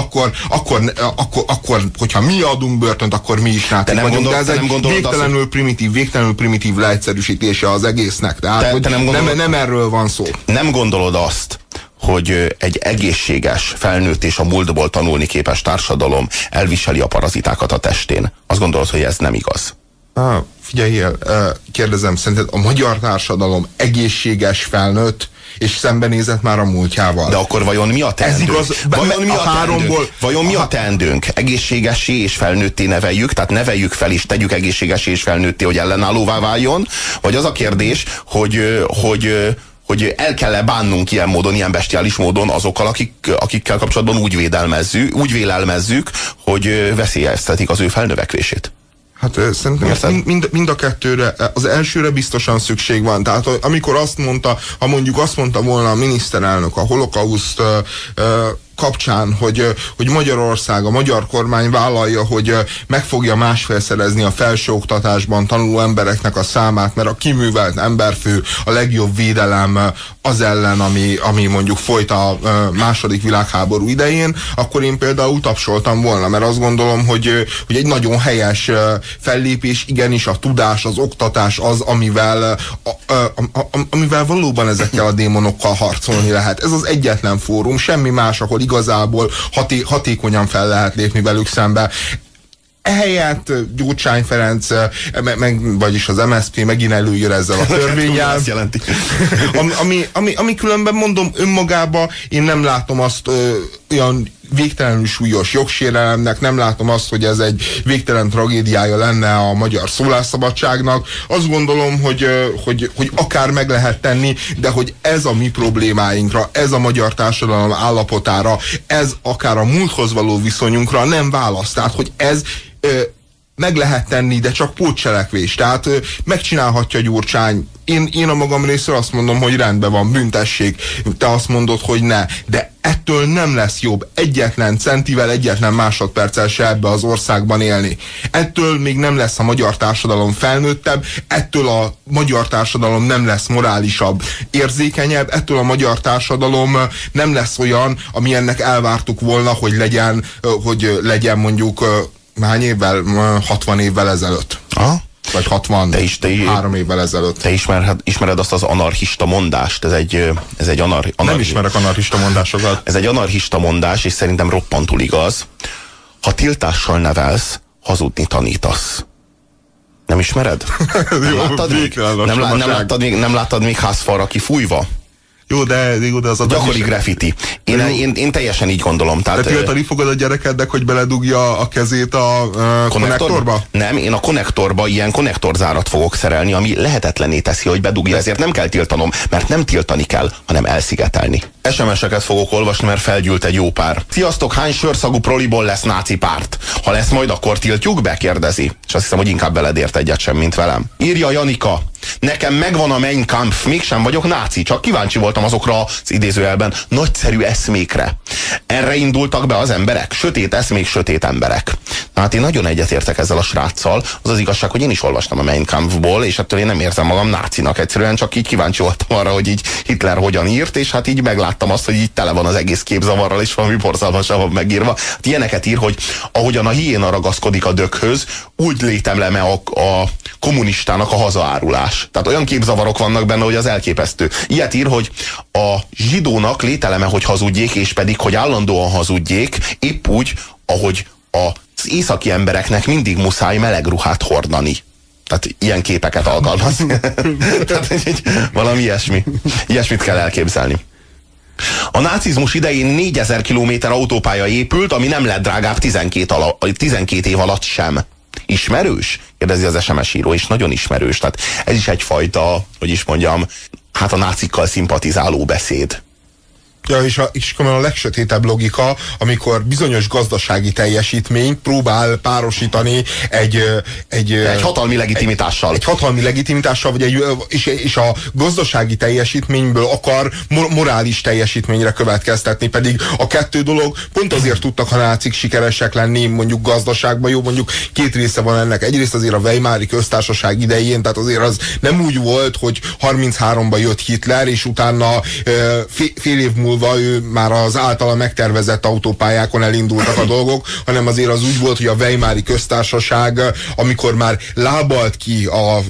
Speaker 2: akkor hogyha mi adunk börtönt, akkor mi is nácik vagyunk. De ez egy végtelenül primitív leegyszerűsítése az egésznek. Tehát nem erről van szó.
Speaker 1: Nem gondolod azt, hogy egy egészséges, felnőtt és a múltból tanulni képes társadalom elviseli a parazitákat a testén? Azt gondolod, hogy ez nem igaz?
Speaker 2: Figyeljél, kérdezem, szerinted a magyar társadalom egészséges, felnőtt, és szembenézett már a múltjával?
Speaker 1: De akkor vajon mi a teendőnk? Vajon mi a teendőnk? Egészségessé és felnőtté neveljük, tehát neveljük fel és tegyük egészségessé és felnőtté, hogy ellenállóvá váljon? Vagy az a kérdés, hogy el kell-e bánnunk ilyen módon, ilyen bestiális módon azokkal, akikkel kapcsolatban úgy vélelmezzük, hogy veszélyeztetik az ő felnövekvését?
Speaker 2: Hát szerintem mind a kettőre, az elsőre biztosan szükség van. Tehát amikor ha mondjuk azt mondta volna a miniszterelnök a holokauszt kapcsán, hogy Magyarország, a magyar kormány vállalja, hogy meg fogja másfélszerezni a felsőoktatásban tanuló embereknek a számát, mert a kiművelt emberfő a legjobb védelem az ellen, ami mondjuk folyt a második világháború idején, akkor én például tapsoltam volna, mert azt gondolom, hogy egy nagyon helyes fellépés, igenis a tudás, az oktatás az, amivel valóban ezekkel a démonokkal harcolni lehet. Ez az egyetlen fórum, semmi más, ahol igazából hatékonyan fel lehet lépni velük szembe. Ehelyett Gyurcsány Ferenc, vagyis az MSZP megint előír ezzel a törvénnyel. Ami különben mondom önmagába, én nem látom azt olyan végtelenül súlyos jogsérelemnek, nem látom azt, hogy ez egy végtelen tragédiája lenne a magyar szólásszabadságnak. Azt gondolom, hogy akár meg lehet tenni, de hogy ez a mi problémáinkra, ez a magyar társadalom állapotára, ez akár a múlthoz való viszonyunkra nem válasz. Tehát, hogy ez meg lehet tenni, de csak pótcselekvés. Tehát megcsinálhatja Gyurcsány. Én a magam részről azt mondom, hogy rendben van, büntessék. Te azt mondod, hogy ne. De ettől nem lesz jobb egyetlen centivel, egyetlen másodperccel se ebbe az országban élni. Ettől még nem lesz a magyar társadalom felnőttebb, ettől a magyar társadalom nem lesz morálisabb, érzékenyebb, ettől a magyar társadalom nem lesz olyan, ami ennek elvártuk volna, hogy legyen mondjuk hány évvel? 60 évvel ezelőtt. Vagy 63 évvel ezelőtt.
Speaker 1: Te ismered azt az anarchista mondást? Ez egy
Speaker 2: Nem ismerek anarchista mondásokat.
Speaker 1: Ez egy anarchista mondás, és szerintem roppantul igaz. Ha tiltással nevelsz, hazudni tanítasz. Nem ismered? Nem láttad még házfalra kifújva?
Speaker 2: Jó, de az a
Speaker 1: gyakori graffiti. Én teljesen így gondolom.
Speaker 2: Tehát tiltani fogod a gyerekednek, hogy beledugja a kezét a konnektorba?
Speaker 1: Nem, én a konnektorba ilyen konnektorzárat fogok szerelni, ami lehetetlenné teszi, hogy bedugja. Ezért nem kell tiltanom, mert nem tiltani kell, hanem elszigetelni. SMS-eket fogok olvasni, mert felgyűlt egy jó pár. Sziasztok, hány sörszagú proliból lesz náci párt? Ha lesz majd, akkor tiltjuk be? Kérdezi. És azt hiszem, hogy inkább veled ért egyet sem, mint velem. Írja Janika. Nekem megvan a Mein Kampf, mégsem vagyok náci, csak kíváncsi voltam azokra az idézőjelben nagyszerű eszmékre. Erre indultak be az emberek, sötét eszmék, sötét emberek. Na hát én nagyon egyetértek ezzel a sráccal. Az az igazság, hogy én is olvastam a Mein Kampfból, és ettől én nem érzem magam nácinak. Egyszerűen csak így kíváncsi voltam arra, hogy így Hitler hogyan írt, és hát így megláttam azt, hogy így tele van az egész képzavarral, és valami borzalmasan van megírva. Hát ilyeneket ír, hogy ahogyan a hiéna ragaszkodik a dökhöz, úgy létemleme a kommunistának a hazaárulás. Tehát olyan képzavarok vannak benne, hogy az elképesztő. Ilyet ír, hogy a zsidónak lételeme, hogy hazudjék, és pedig, hogy állandóan hazudjék, épp úgy, ahogy az északi embereknek mindig muszáj meleg ruhát hordani. Tehát ilyen képeket alkalmaz. Tehát valami ilyesmi. Ilyesmit kell elképzelni. A nácizmus idején 4000 kilométer autópálya épült, ami nem lett drágább 12 év alatt sem. Ismerős? Kérdezi az SMS író, és nagyon ismerős. Tehát ez is egyfajta, hogy is mondjam, hát a nácikkal szimpatizáló beszéd.
Speaker 2: Ja, és a legsötétebb logika, amikor bizonyos gazdasági teljesítményt próbál párosítani egy
Speaker 1: hatalmi legitimitással.
Speaker 2: Egy hatalmi legitimitással, vagy és a gazdasági teljesítményből akar morális teljesítményre következtetni, pedig a kettő dolog pont azért tudtak a nácik sikeresek lenni, mondjuk gazdaságban. Jó, mondjuk két része van ennek. Egyrészt azért a Weimári köztársaság idején, tehát azért az nem úgy volt, hogy 33-ban jött Hitler, és utána fél év múlva ő már az általa megtervezett autópályákon elindultak a dolgok, hanem azért az úgy volt, hogy a Weimári köztársaság, amikor már lábalt ki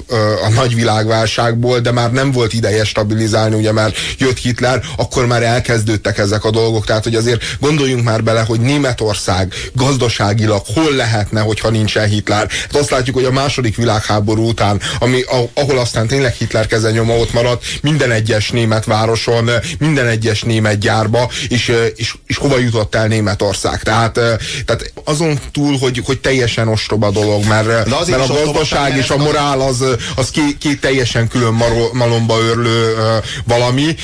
Speaker 2: a nagy világválságból, de már nem volt ideje stabilizálni, ugye már jött Hitler, akkor már elkezdődtek ezek a dolgok. Tehát, hogy azért gondoljunk már bele, hogy Németország gazdaságilag hol lehetne, hogyha nincsen Hitler. Hát azt látjuk, hogy a második világháború után, ahol aztán tényleg Hitler kezenyoma ott maradt, minden egyes német városon, minden egyes német gyárba, és hova jutott el Németország. Tehát azon túl, hogy teljesen ostoba dolog, mert a gazdaság és a morál az két teljesen külön malomba őrlő valami,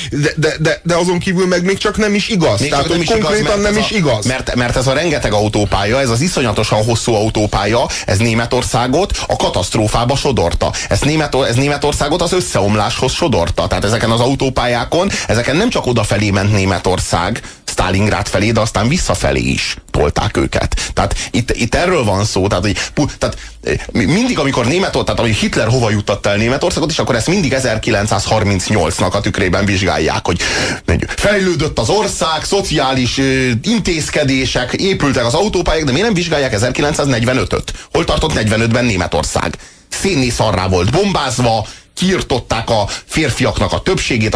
Speaker 2: de azon kívül meg még csak nem is igaz. Tehát, hogy konkrétan nem is igaz.
Speaker 1: Mert ez a rengeteg autópálya, ez az iszonyatosan hosszú autópálya, ez Németországot a katasztrófába sodorta. Ez Németországot az összeomláshoz sodorta. Tehát ezeken az autópályákon, ezeken nem csak odafelé ment Németország, Sztálingrád felé, de aztán visszafelé is tolták őket. Tehát itt erről van szó, tehát mindig, amikor amikor Hitler hova juttatta el Németországot, és akkor ezt mindig 1938-nak a tükrében vizsgálják, hogy fejlődött az ország, szociális intézkedések, épültek az autópályák, de miért nem vizsgálják 1945-öt? Hol tartott 45-ben Németország? Szénné szarrá volt bombázva, kiirtották a férfiaknak a többségét,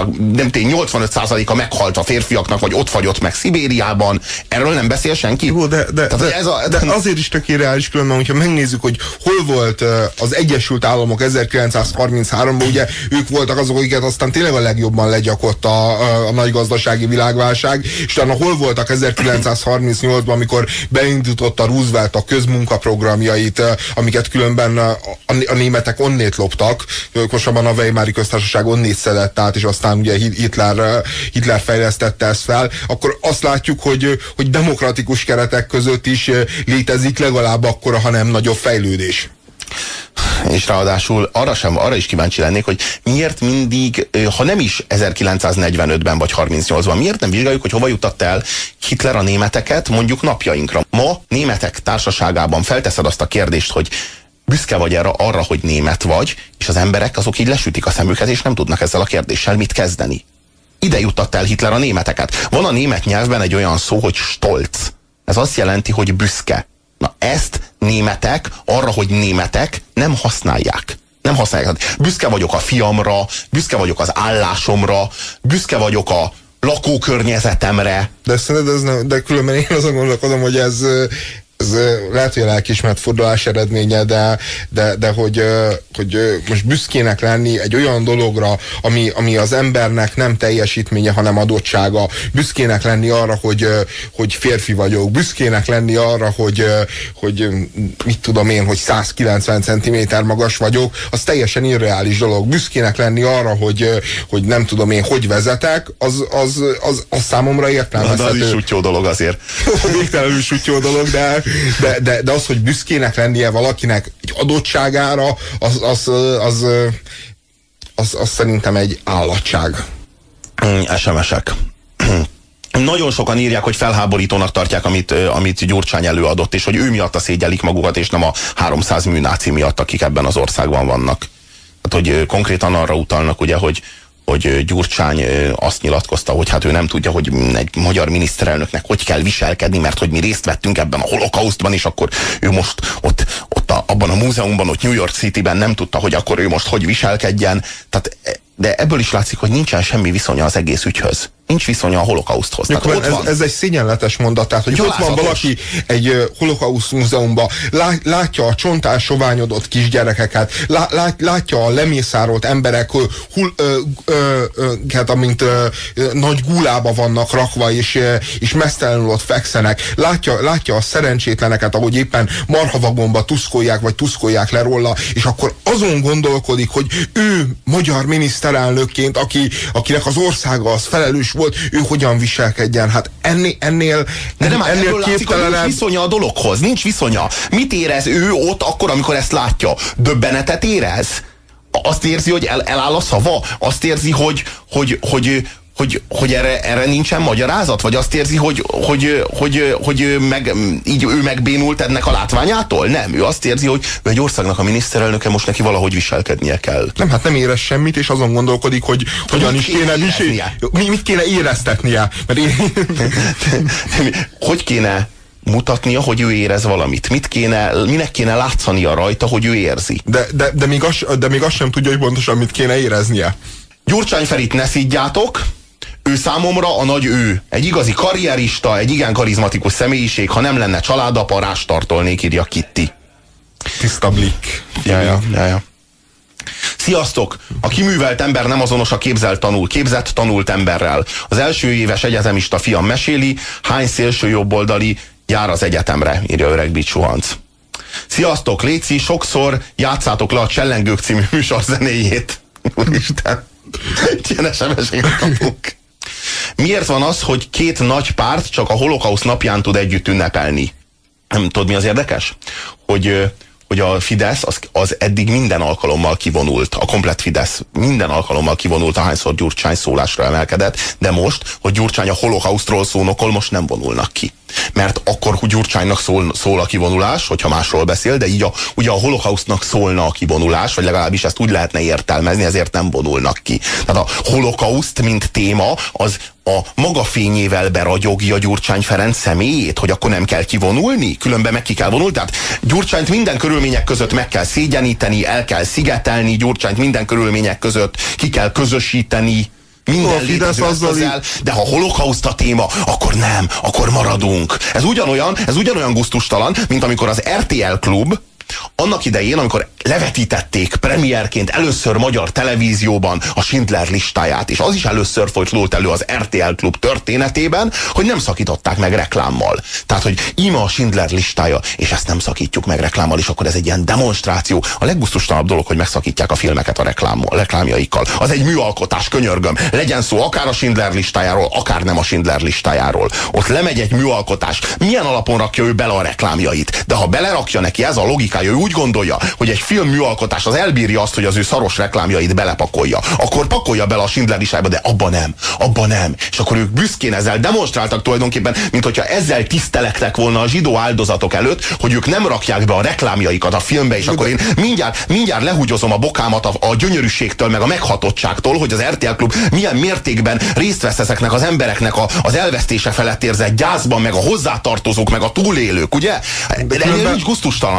Speaker 1: 85%-a meghalt a férfiaknak, vagy ott fagyott meg Szibériában. Erről nem beszél senki?
Speaker 2: Jó, de azért is tök irreális különben, hogyha megnézzük, hogy hol volt az Egyesült Államok 1933-ban, ugye ők voltak azok, akiket aztán tényleg a legjobban legyakott a nagy gazdasági világválság, és utána hol voltak 1938-ban, amikor beindította Roosevelt a közmunkaprogramjait, amiket különben a németek onnét loptak, a Weimári köztársaság onnét szedett át, és aztán ugye Hitler fejlesztette ezt fel, akkor azt látjuk, hogy demokratikus keretek között is létezik legalább akkora, ha nem nagyobb fejlődés.
Speaker 1: És ráadásul arra is kíváncsi lennék, hogy miért mindig, ha nem is 1945-ben vagy 38-ban, miért nem vizsgáljuk, hogy hova juttatta el Hitler a németeket mondjuk napjainkra. Ma németek társaságában felteszed azt a kérdést, hogy büszke vagy arra, hogy német vagy, és az emberek azok így lesütik a szemüket, és nem tudnak ezzel a kérdéssel mit kezdeni. Ide juttatta el Hitler a németeket. Van a német nyelvben egy olyan szó, hogy stolz. Ez azt jelenti, hogy büszke. Na ezt németek, arra, hogy németek, nem használják. Nem használják. Büszke vagyok a fiamra, büszke vagyok az állásomra, büszke vagyok a lakókörnyezetemre.
Speaker 2: De különben én azon gondolkodom, hogy ez lehet, hogy a lelkiismeret fordulás eredménye, de hogy most büszkének lenni egy olyan dologra, ami az embernek nem teljesítménye, hanem adottsága. Büszkének lenni arra, hogy férfi vagyok. Büszkének lenni arra, hogy mit tudom én, hogy 190 cm magas vagyok, az teljesen irreális dolog. Büszkének lenni arra, hogy nem tudom én, hogy vezetek, az számomra értelmezhető.
Speaker 1: De az is úgy jó dolog azért.
Speaker 2: Végtelenül sutyó dolog, de az, hogy büszkének lennie valakinek egy adottságára, az szerintem egy állatság.
Speaker 1: SMS-ek. Nagyon sokan írják, hogy felháborítónak tartják, amit Gyurcsány előadott, és hogy ő miatt szégyelik magukat, és nem a 300 műnáci miatt, akik ebben az országban vannak. Hát, hogy konkrétan arra utalnak, ugye, hogy Gyurcsány azt nyilatkozta, hogy hát ő nem tudja, hogy egy magyar miniszterelnöknek hogy kell viselkedni, mert hogy mi részt vettünk ebben a holokausztban, és akkor ő most abban a múzeumban, ott New York Cityben nem tudta, hogy akkor ő most hogy viselkedjen. Tehát, de ebből is látszik, hogy nincsen semmi viszonya az egész ügyhöz. Nincs viszonya a holokauszthoz.
Speaker 2: Ez egy szégyenletes mondat, tehát hogy ott van valaki egy holokauszt múzeumban, látja a csontán soványodott kisgyerekeket, látja a lemészárolt emberek, amint nagy gúlába vannak rakva, és mesztelenül ott fekszenek, látja a szerencsétleneket, ahogy éppen marhavagonba tuszkolják le róla, és akkor azon gondolkodik, hogy ő magyar miniszterelnökként, akinek az országa az felelős volt, ő hogyan viselkedjen. Hát ennél
Speaker 1: képtelenebb. Nincs viszonya a dologhoz, nincs viszonya. Mit érez ő ott akkor, amikor ezt látja? Döbbenetet érez? Azt érzi, hogy eláll a szava? Azt érzi, hogy erre nincsen magyarázat? Vagy azt érzi, hogy ő megbénult ennek a látványától? Nem, ő azt érzi, hogy ő egy országnak a miniszterelnöke, most neki valahogy viselkednie kell.
Speaker 2: Nem, hát nem érez semmit, és azon gondolkodik, hogy hogyan is kéne mit kéne éreztetnie. Mert
Speaker 1: hogy kéne mutatnia, hogy ő érez valamit? Minek kéne látszania rajta, hogy ő érzi?
Speaker 2: De még azt sem tudja, hogy pontosan mit kéne éreznie.
Speaker 1: Gyurcsány Ferit ne szidjátok, ő számomra a nagy ő. Egy igazi karrierista, egy igen karizmatikus személyiség, ha nem lenne családapa, rástartolnék, írja Kitty.
Speaker 2: Tiszta blik.
Speaker 1: Ja. Sziasztok! A kiművelt ember nem azonos a képzett tanult emberrel. Az első éves egyetemista fiam meséli, hány szélső jobboldali jár az egyetemre, írja Öreg Bicsuhanc. Sziasztok! Léci, sokszor játszátok le a Csellengők című műsor zenéjét. Úristen! Ilyen SMS-eket kapunk. Miért van az, hogy két nagy párt csak a holokauszt napján tud együtt ünnepelni? Nem tudod, mi az érdekes? Hogy a Fidesz az eddig minden alkalommal kivonult, a komplett Fidesz minden alkalommal kivonult, ahányszor Gyurcsány szólásra emelkedett, de most, hogy Gyurcsány a holokausztról szónokol, most nem vonulnak ki. Mert akkor, hogy Gyurcsánynak szól a kivonulás, hogyha másról beszél, de így ugye a holokausztnak szólna a kivonulás, vagy legalábbis ezt úgy lehetne értelmezni, ezért nem vonulnak ki. Tehát a holokauszt, mint téma, az a maga fényével beragyogja Gyurcsány Ferenc személyét, hogy akkor nem kell kivonulni, különben meg ki kell vonulni. Tehát Gyurcsányt minden körülmények között meg kell szégyeníteni, el kell szigetelni, Gyurcsányt minden körülmények között ki kell közösíteni, minden létező eszközzel, de ha holokauszt a téma, akkor nem, akkor maradunk. Ez ugyanolyan gusztustalan, mint amikor az RTL Klub annak idején, amikor levetítették premierként először magyar televízióban a Schindler listáját, és az is először folyt elő az RTL Klub történetében, hogy nem szakították meg reklámmal. Tehát, hogy íme a Schindler listája, és ezt nem szakítjuk meg reklámmal, és akkor ez egy ilyen demonstráció. A leggusztustalanabb dolog, hogy megszakítják a filmeket a reklámjaikkal. Az egy műalkotás, könyörgöm. Legyen szó akár a Schindler listájáról, akár nem a Schindler listájáról. Ott lemegy egy műalkotás. Milyen alapon rakja ő bele a reklámjait? De ha belerakja neki, ez a logikája, ő úgy gondolja, hogy egy film műalkotás az elbírja azt, hogy az ő szaros reklámjait belepakolja, akkor pakolja bele a Schindler listájába, de abba nem. És akkor ők büszkén ezzel demonstráltak tulajdonképpen, mint hogyha ezzel tisztelektek volna a zsidó áldozatok előtt, hogy ők nem rakják be a reklámjaikat a filmbe, és akkor én mindjárt lehúgyozom a bokámat a gyönyörűségtől, meg a meghatottságtól, hogy az RTL Klub milyen mértékben részt vesz ezeknek az embereknek az elvesztése felett érzett gyászban, meg a hozzátartozók, meg a túlélők, ugye? De ennél nincs gusztustalanabb.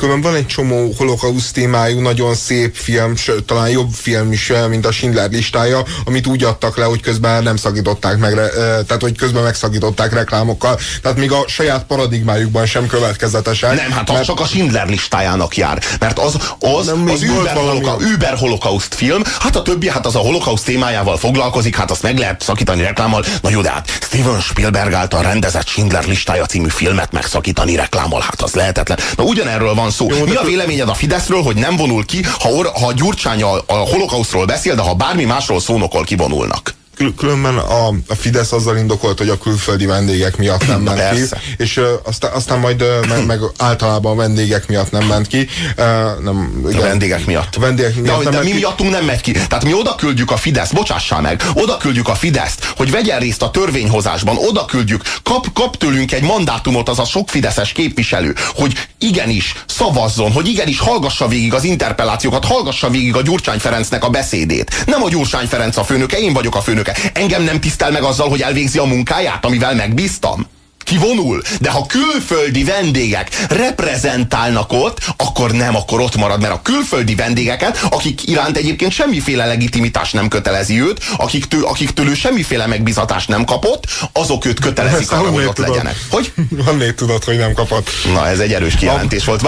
Speaker 2: Különben van egy csomó holokauszt témájú, nagyon szép film, talán jobb film is, mint a Schindler listája, amit úgy adtak le, hogy közben nem szakították meg, tehát hogy közben megszakították reklámokkal. Tehát még a saját paradigmájukban sem következetesek.
Speaker 1: Nem, hát az csak a Schindler listájának jár. Mert az Über holokauszt film, hát a többi, hát az a holokauszt témájával foglalkozik, hát azt meg lehet szakítani reklámmal. Na jó, de hát Steven Spielberg által rendezett Schindler listája című filmet megszakítani reklámmal, hát az lehetetlen. Na ugyanerről van szó. Jó, mi a véleményed a Fideszről, hogy nem vonul ki, ha Gyurcsány a holokausztról beszél, de ha bármi másról szónokol, kivonulnak?
Speaker 2: Különben a Fidesz azzal indokolt, hogy a külföldi vendégek miatt nem ment ki, és aztán majd meg általában a vendégek miatt nem ment ki.
Speaker 1: A vendégek miatt. De mi miattunk nem megy ki. Tehát mi oda küldjük a Fideszt, bocsássál meg, oda küldjük a Fideszt, hogy vegyen részt a törvényhozásban, oda küldjük, kap tőlünk egy mandátumot az a sok fideszes képviselő, hogy igenis szavazzon, hogy igenis hallgassa végig az interpellációkat, hallgassa végig a Gyurcsány Ferencnek a beszédét. Nem a Gyurcsány Ferenc a főnöke, én vagyok a főnöke. Engem nem tisztel meg azzal, hogy elvégzi a munkáját, amivel megbíztam. Kivonul, de ha külföldi vendégek reprezentálnak ott, akkor ott marad, mert a külföldi vendégeket, akik iránt egyébként semmiféle legitimitás nem kötelezi őt, akiktől ő semmiféle megbízatást nem kapott, azok őt kötelezik arra, hogy ott legyenek. Hogy?
Speaker 2: Honnét tudod, hogy nem kapott?
Speaker 1: Na, ez egy erős kijelentés volt.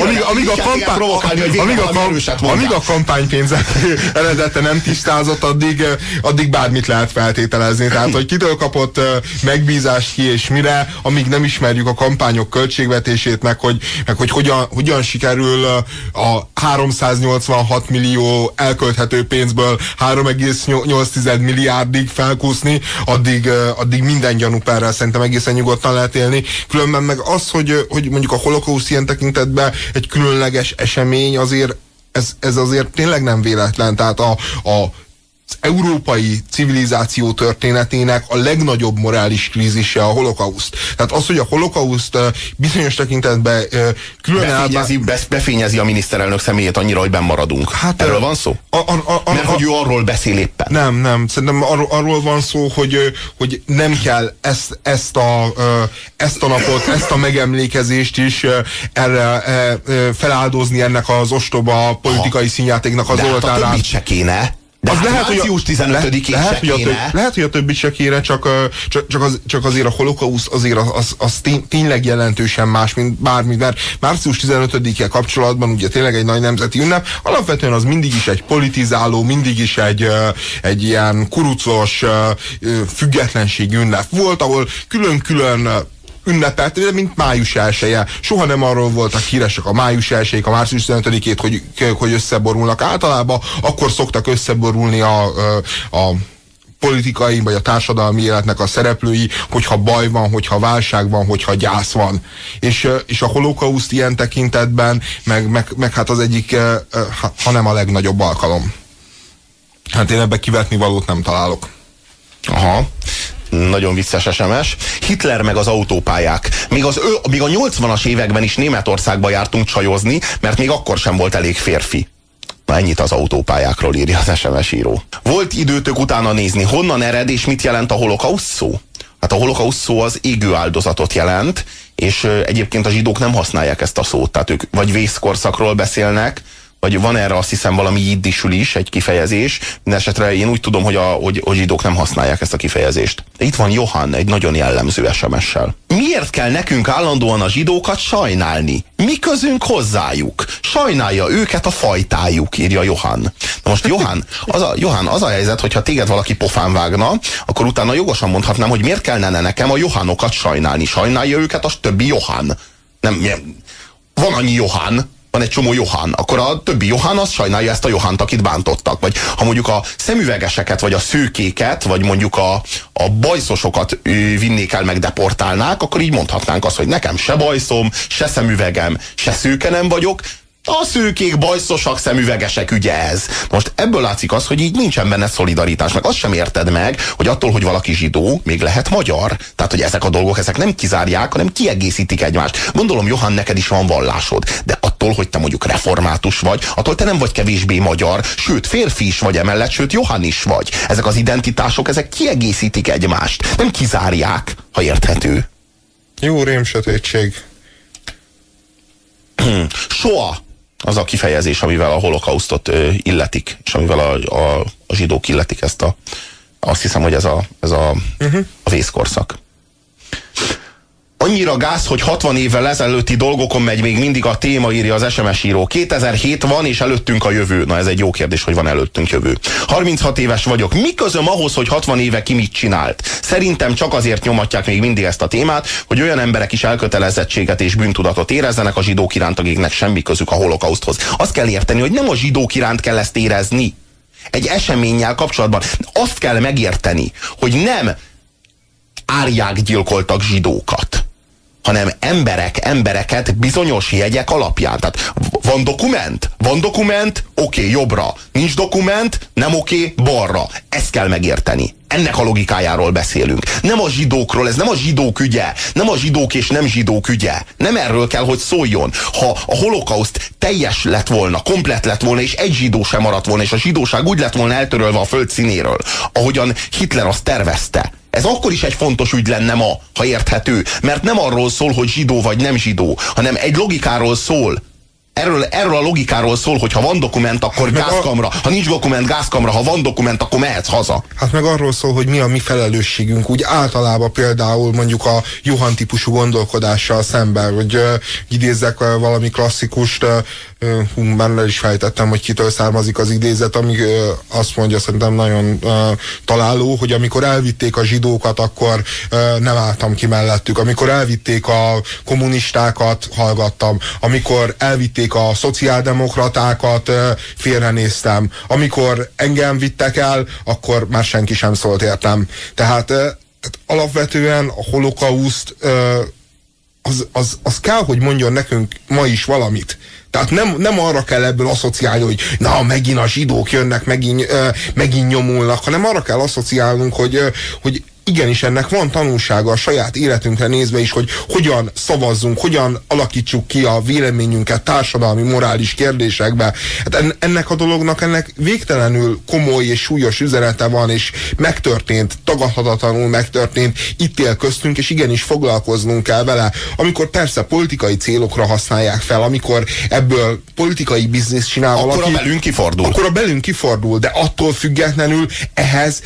Speaker 2: Amíg a kampánypénzek eredete nem tisztázott, addig bármit lehet feltételezni. Tehát, hogy kitől kapott megbízást ki és mire, amíg nem ismerjük a kampányok költségvetését, meg hogy hogyan sikerül a 386 millió elkölthető pénzből 3,8 milliárdig felkúszni, addig minden gyanúperrel szerintem egészen nyugodtan lehet élni. Különben meg az, hogy mondjuk a holokauszt ilyen tekintetben egy különleges esemény, azért ez azért tényleg nem véletlen. Tehát az európai civilizáció történetének a legnagyobb morális krízise a holokauszt. Tehát az, hogy a holokauszt bizonyos tekintetben
Speaker 1: befényezi a miniszterelnök személyét annyira, hogy benn maradunk. Hát, erről van szó? Mert hogy ő arról beszél éppen.
Speaker 2: Nem. Szerintem arról van szó, hogy nem kell ezt a napot, ezt a megemlékezést is erre feláldozni ennek az ostoba politikai színjátéknak az oltárán.
Speaker 1: De hát a többit se kéne. De az hát lehet, március 15-én se kéne.
Speaker 2: Lehet, hogy a többi se kéne, csak azért a holokauszt azért az tényleg jelentősen más, mint bármi, mert március 15-e kapcsolatban ugye tényleg egy nagy nemzeti ünnep, alapvetően az mindig is egy politizáló, mindig is egy ilyen kurucos függetlenségi ünnep volt, ahol külön-külön ünnepelt, mint május 1-je. Soha nem arról voltak híresek a május 1-ig, a március 15-ét, hogy összeborulnak. Általában akkor szoktak összeborulni a politikai vagy a társadalmi életnek a szereplői, hogyha baj van, hogyha válság van, hogyha gyász van. És a holokauszt ilyen tekintetben, meg hát az egyik, hanem a legnagyobb alkalom. Hát én ebbe kivetni valót nem találok.
Speaker 1: Aha. Nagyon vicces SMS. Hitler meg az autópályák. Még a 80-as években is Németországba jártunk csajozni, mert még akkor sem volt elég férfi. Na ennyit az autópályákról, írja az SMS író. Volt időtök utána nézni, honnan ered és mit jelent a holokauszt szó? Hát a holokauszt szó az égő áldozatot jelent, és egyébként a zsidók nem használják ezt a szót. Tehát ők vagy vészkorszakról beszélnek, vagy van erre azt hiszem valami jiddisül is egy kifejezés. Mindenesetre én úgy tudom, hogy zsidók nem használják ezt a kifejezést. De itt van Johann egy nagyon jellemző SMS-sel. Miért kell nekünk állandóan a zsidókat sajnálni? Mi közünk hozzájuk? Sajnálja őket a fajtájuk, írja Johann. Na most Johann, az a helyzet, hogyha téged valaki pofán vágna, akkor utána jogosan mondhatnám, hogy miért kellene nekem a Johannokat sajnálni. Sajnálja őket a többi Johann. Nem, van annyi Johann, van egy csomó Johann, akkor a többi Johann az sajnálja ezt a Johannt, akit bántottak. Vagy ha mondjuk a szemüvegeseket, vagy a szőkéket, vagy mondjuk a bajszosokat vinnék el, meg deportálnák, akkor így mondhatnánk azt, hogy nekem se bajszom, se szemüvegem, se szőke nem vagyok, a szőkék, bajszosak, szemüvegesek ügye ez. Most ebből látszik az, hogy így nincsen benne szolidaritás. Meg azt sem érted meg, hogy attól, hogy valaki zsidó, még lehet magyar. Tehát, hogy ezek a dolgok, ezek nem kizárják, hanem kiegészítik egymást. Gondolom, Johann, neked is van vallásod, de attól, hogy te mondjuk református vagy, attól te nem vagy kevésbé magyar, sőt, férfi is vagy emellett, sőt, Johann is vagy. Ezek az identitások, ezek kiegészítik egymást. Nem kizárják, ha érthető.
Speaker 2: Jó rémsötétség.
Speaker 1: Soa az a kifejezés, amivel a holokausztot illetik, és amivel a zsidók illetik azt hiszem, hogy ez a vészkorszak. Annyira gáz, hogy 60 évvel ezelőtti dolgokon megy még mindig a téma, írja az SMS író. 2007 van, és előttünk a jövő. Na ez egy jó kérdés, hogy van előttünk jövő. 36 éves vagyok. Mi közöm ahhoz, hogy 60 éve ki mit csinált? Szerintem csak azért nyomatják még mindig ezt a témát, hogy olyan emberek is elkötelezettséget és bűntudatot érezzenek a zsidók iránt, akiknek semmi közük a holokauszthoz. Azt kell érteni, hogy nem a zsidók iránt kell ezt érezni. Egy eseménnyel kapcsolatban azt kell megérteni, hogy nem árják gyilkoltak zsidókat, hanem embereket bizonyos jegyek alapján. Tehát van dokument, oké, jobbra. Nincs dokument, nem oké, balra. Ezt kell megérteni. Ennek a logikájáról beszélünk. Nem a zsidókról, ez nem a zsidók ügye, nem a zsidók és nem zsidók ügye. Nem erről kell, hogy szóljon. Ha a holokauszt teljes lett volna, komplett lett volna, és egy zsidó sem maradt volna, és a zsidóság úgy lett volna eltörölve a föld színéről, ahogyan Hitler azt tervezte, ez akkor is egy fontos ügy lenne ma, ha érthető. Mert nem arról szól, hogy zsidó vagy nem zsidó, hanem egy logikáról szól. Erről a logikáról szól, hogy ha van dokument, akkor gázkamra, ha nincs dokument, gázkamra, ha van dokument, akkor mehetsz haza.
Speaker 2: Hát meg arról szól, hogy mi a mi felelősségünk, úgy általában például mondjuk a Johann típusú gondolkodással szemben, hogy idézzek valami klasszikust, már el is fejtettem, hogy kitől származik az idézet, ami azt mondja, szerintem nagyon találó, hogy amikor elvitték a zsidókat, akkor nem álltam ki mellettük. Amikor elvitték a kommunistákat, hallgattam. Amikor elvitték a szociáldemokratákat, félrenéztem. Amikor engem vittek el, akkor már senki sem szólt értem. Tehát alapvetően a holokauszt az kell, hogy mondjon nekünk ma is valamit. Tehát nem arra kell ebből asszociálni, hogy na, megint a zsidók jönnek, megint nyomulnak, hanem arra kell asszociálnunk, hogy igenis ennek van tanulsága a saját életünkre nézve is, hogy hogyan szavazzunk, hogyan alakítsuk ki a véleményünket társadalmi, morális kérdésekbe. Hát ennek a dolognak végtelenül komoly és súlyos üzenete van, és megtörtént, tagadhatatlanul megtörtént, itt él köztünk, és igenis foglalkoznunk kell vele. Amikor persze politikai célokra használják fel, amikor ebből politikai bizniszt csinál valaki,
Speaker 1: akkor a belünk kifordul.
Speaker 2: Akkor a belünk kifordul, de attól függetlenül ehhez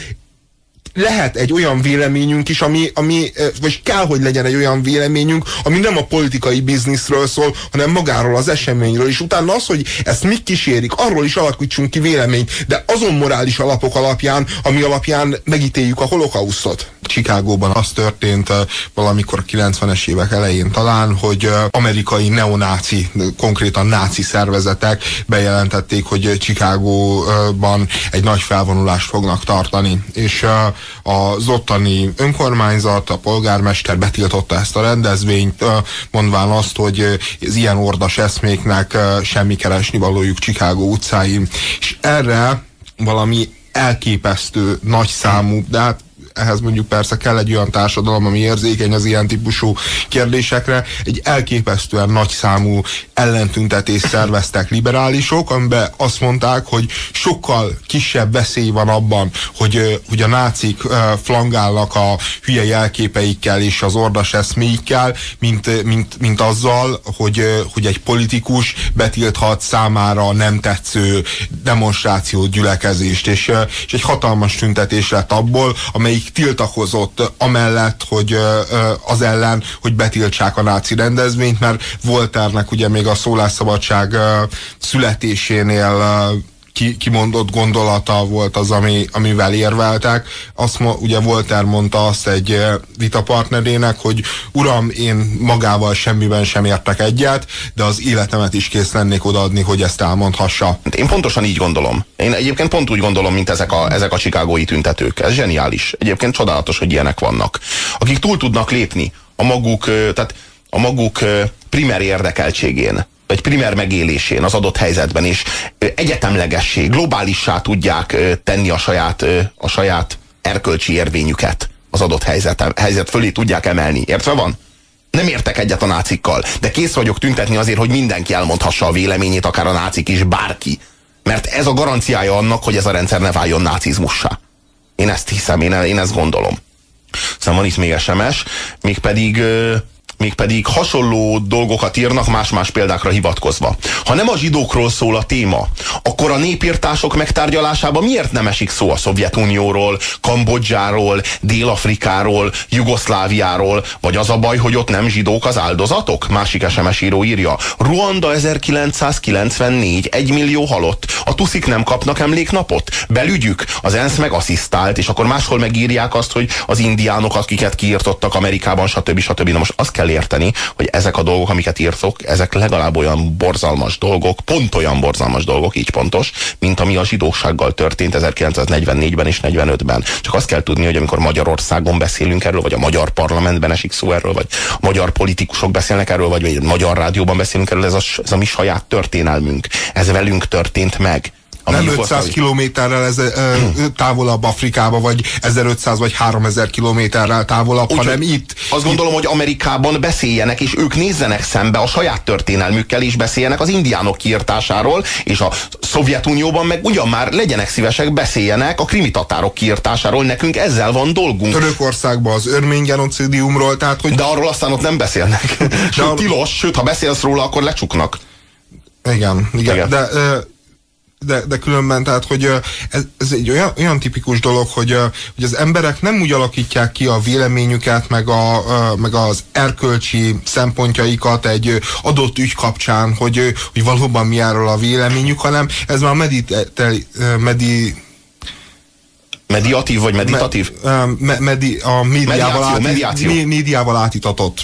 Speaker 2: lehet egy olyan véleményünk is, vagy kell, hogy legyen egy olyan véleményünk, ami nem a politikai bizniszről szól, hanem magáról az eseményről, és utána az, hogy ezt mit kísérik, arról is alakítsunk ki véleményt, de azon morális alapok alapján, ami alapján megítéljük a holokausztot. Chicagóban az történt valamikor a 90-es évek elején talán, hogy amerikai neonáci, konkrétan náci szervezetek bejelentették, hogy Chicagóban egy nagy felvonulást fognak tartani, és az ottani önkormányzat, a polgármester betiltotta ezt a rendezvényt, mondván azt, hogy az ilyen ordas eszméknek semmi keresnivalójuk Chicago utcáin. És erre valami elképesztő nagy számú, de hát ehhez mondjuk persze kell egy olyan társadalom, ami érzékeny az ilyen típusú kérdésekre, egy elképesztően nagyszámú ellentüntetést szerveztek liberálisok, amiben azt mondták, hogy sokkal kisebb veszély van abban, hogy a nácik flangálnak a hülye jelképeikkel és az ordas eszméikkel, mint azzal, hogy egy politikus betilthat számára nem tetsző demonstrációt, gyülekezést, és egy hatalmas tüntetés lett abból, amelyik tiltakozott amellett, hogy az ellen, hogy betiltsák a náci rendezvényt, mert Voltaire-nek ugye még a szólásszabadság születésénél kimondott gondolata volt az, amivel érveltek. Ugye Voltaire mondta azt egy vitapartnerének, hogy uram, én magával semmiben sem értek egyet, de az életemet is kész lennék odaadni, hogy ezt elmondhassa.
Speaker 1: Én pontosan így gondolom. Én egyébként pont úgy gondolom, mint ezek a chicagói tüntetők. Ez zseniális. Egyébként csodálatos, hogy ilyenek vannak. Akik túl tudnak lépni a maguk primer érdekeltségén, vagy primer megélésén az adott helyzetben, és egyetemlegessé, globálissá tudják tenni a saját erkölcsi érvényüket az adott helyzet fölé tudják emelni. Értve van? Nem értek egyet a nácikkal, de kész vagyok tüntetni azért, hogy mindenki elmondhassa a véleményét, akár a nácik is, bárki. Mert ez a garanciája annak, hogy ez a rendszer ne váljon nácizmussá. Én ezt hiszem, én ezt gondolom. Szóval van itt még SMS, mégpedig mégpedig hasonló dolgokat írnak más-más példákra hivatkozva. Ha nem a zsidókról szól a téma, akkor a népírtások megtárgyalásában miért nem esik szó a Szovjetunióról, Kambodzsáról, Dél-Afrikáról, Jugoszláviáról, vagy az a baj, hogy ott nem zsidók az áldozatok? Másik SMS író írja. Ruanda 1994, 1 millió halott. A tuszik nem kapnak emléknapot? Belügyük? Az ENSZ meg asszisztált, és akkor máshol megírják azt, hogy az indiánok, akiket kiirtottak Amerikában, stb. Na most azt kell érteni, hogy ezek a dolgok, amiket írtok, ezek legalább olyan borzalmas dolgok, pont olyan borzalmas dolgok, így pontos, mint ami a zsidósággal történt 1944-ben és 45-ben. Csak azt kell tudni, hogy amikor Magyarországon beszélünk erről, vagy a magyar parlamentben esik szó erről, vagy a magyar politikusok beszélnek erről, vagy a magyar rádióban beszélünk erről, ez a mi saját történelmünk. Ez velünk történt meg.
Speaker 2: Nem 500 kilométerrel távolabb Afrikába, vagy 1500 vagy 3000 kilométerrel távolabb, hanem itt.
Speaker 1: Azt gondolom, hogy Amerikában beszéljenek, és ők nézzenek szembe a saját történelmükkel, és beszéljenek az indiánok kiirtásáról, és a Szovjetunióban meg ugyan már legyenek szívesek, beszéljenek a krimitatárok kiirtásáról, nekünk ezzel van dolgunk.
Speaker 2: Törökországban az örmény genocidiumról, tehát hogy...
Speaker 1: De arról aztán ott nem beszélnek. Sőt, tilos, sőt, ha beszélsz róla, akkor lecsuknak.
Speaker 2: Igen. De különben, tehát, hogy ez egy olyan tipikus dolog, hogy az emberek nem úgy alakítják ki a véleményüket, meg az erkölcsi szempontjaikat egy adott ügy kapcsán, hogy valóban mi erről a véleményük, hanem ez már
Speaker 1: mediatív vagy meditatív?
Speaker 2: A médiával átitatott.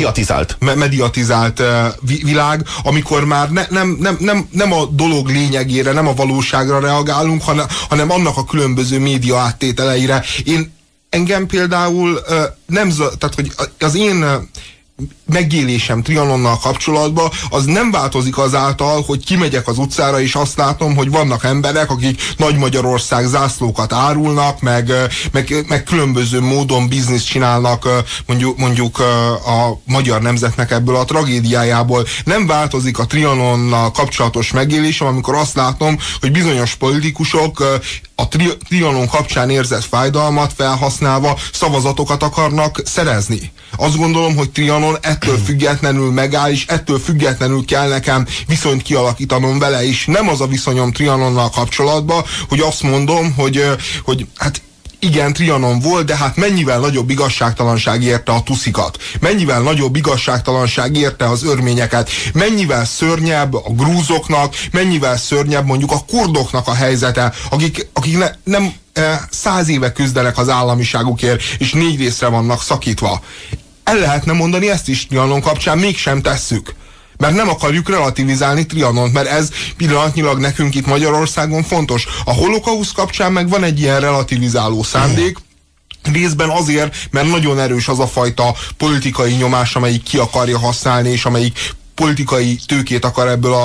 Speaker 2: Mediatizált világ, amikor már nem a dolog lényegére, nem a valóságra reagálunk, hanem annak a különböző média áttételeire. Engem például tehát, hogy az én megélésem Trianonnal kapcsolatban, az nem változik azáltal, hogy kimegyek az utcára, és azt látom, hogy vannak emberek, akik Nagy Magyarország zászlókat árulnak, meg különböző módon bizniszt csinálnak mondjuk a magyar nemzetnek ebből a tragédiájából. Nem változik a Trianonnal kapcsolatos megélésem, amikor azt látom, hogy bizonyos politikusok a Trianon kapcsán érzett fájdalmat felhasználva szavazatokat akarnak szerezni. Azt gondolom, hogy Trianon ettől függetlenül megáll, és ettől függetlenül kell nekem viszonyt kialakítanom vele is. Nem az a viszonyom Trianonnal kapcsolatban, hogy azt mondom, hogy hát igen, Trianon volt, de hát mennyivel nagyobb igazságtalanság érte a tuszikat, mennyivel nagyobb igazságtalanság érte az örményeket, mennyivel szörnyebb a grúzoknak, mennyivel szörnyebb mondjuk a kurdoknak a helyzete, akik nem 100 éve küzdenek az államiságukért, és 4 részre vannak szakítva. El lehetne mondani ezt is Trianon kapcsán, mégsem tesszük. Mert nem akarjuk relativizálni Trianont, mert ez pillanatnyilag nekünk itt Magyarországon fontos. A holokauszt kapcsán meg van egy ilyen relativizáló szándék, részben azért, mert nagyon erős az a fajta politikai nyomás, amelyik ki akarja használni, és amelyik politikai tőkét akar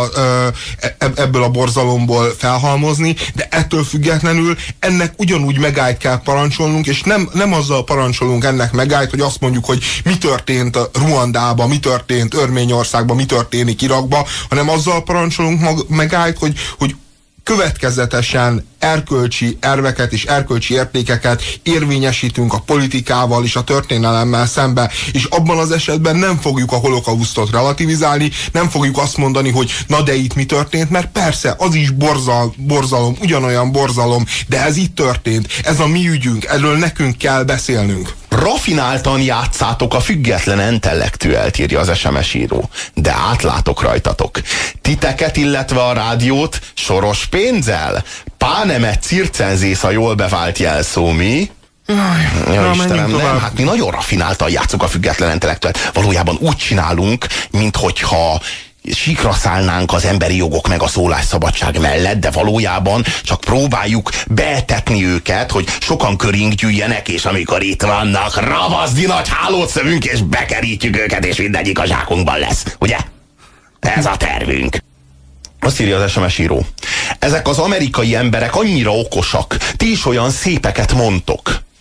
Speaker 2: ebből a borzalomból felhalmozni, de ettől függetlenül ennek ugyanúgy megállt kell parancsolnunk, és nem azzal parancsolunk ennek megállt, hogy azt mondjuk, hogy mi történt Ruandában, mi történt Örményországban, mi történik Irakban, hanem azzal parancsolunk megállt, hogy következetesen erkölcsi erveket és erkölcsi értékeket érvényesítünk a politikával és a történelemmel szembe, és abban az esetben nem fogjuk a holokausztot relativizálni, nem fogjuk azt mondani, hogy na de itt mi történt, mert persze, az is borzalom, ugyanolyan borzalom, de ez itt történt, ez a mi ügyünk, erről nekünk kell beszélnünk.
Speaker 1: Rafináltan játszátok a független intellektuelt, írja az SMS író, de átlátok rajtatok. Titeket, illetve a rádiót soros pénzzel? Pánemet circenzész a jól bevált jelszó, mi? Ja, Istenem, nem, hát mi nagyon rafináltan játszunk a független intellektuelt. Valójában úgy csinálunk, minthogyha síkra szállnánk az emberi jogok meg a szólásszabadság mellett, de valójában csak próbáljuk beetetni őket, hogy sokan körénk gyűjjenek, és amikor itt vannak, ravaszdi nagy hálót szövünk, és bekerítjük őket, és mindegyik a zsákunkban lesz. Ugye? Ez a tervünk. Azt írja az SMS író. Ezek az amerikai emberek annyira okosak, ti is olyan szépeket mondtok.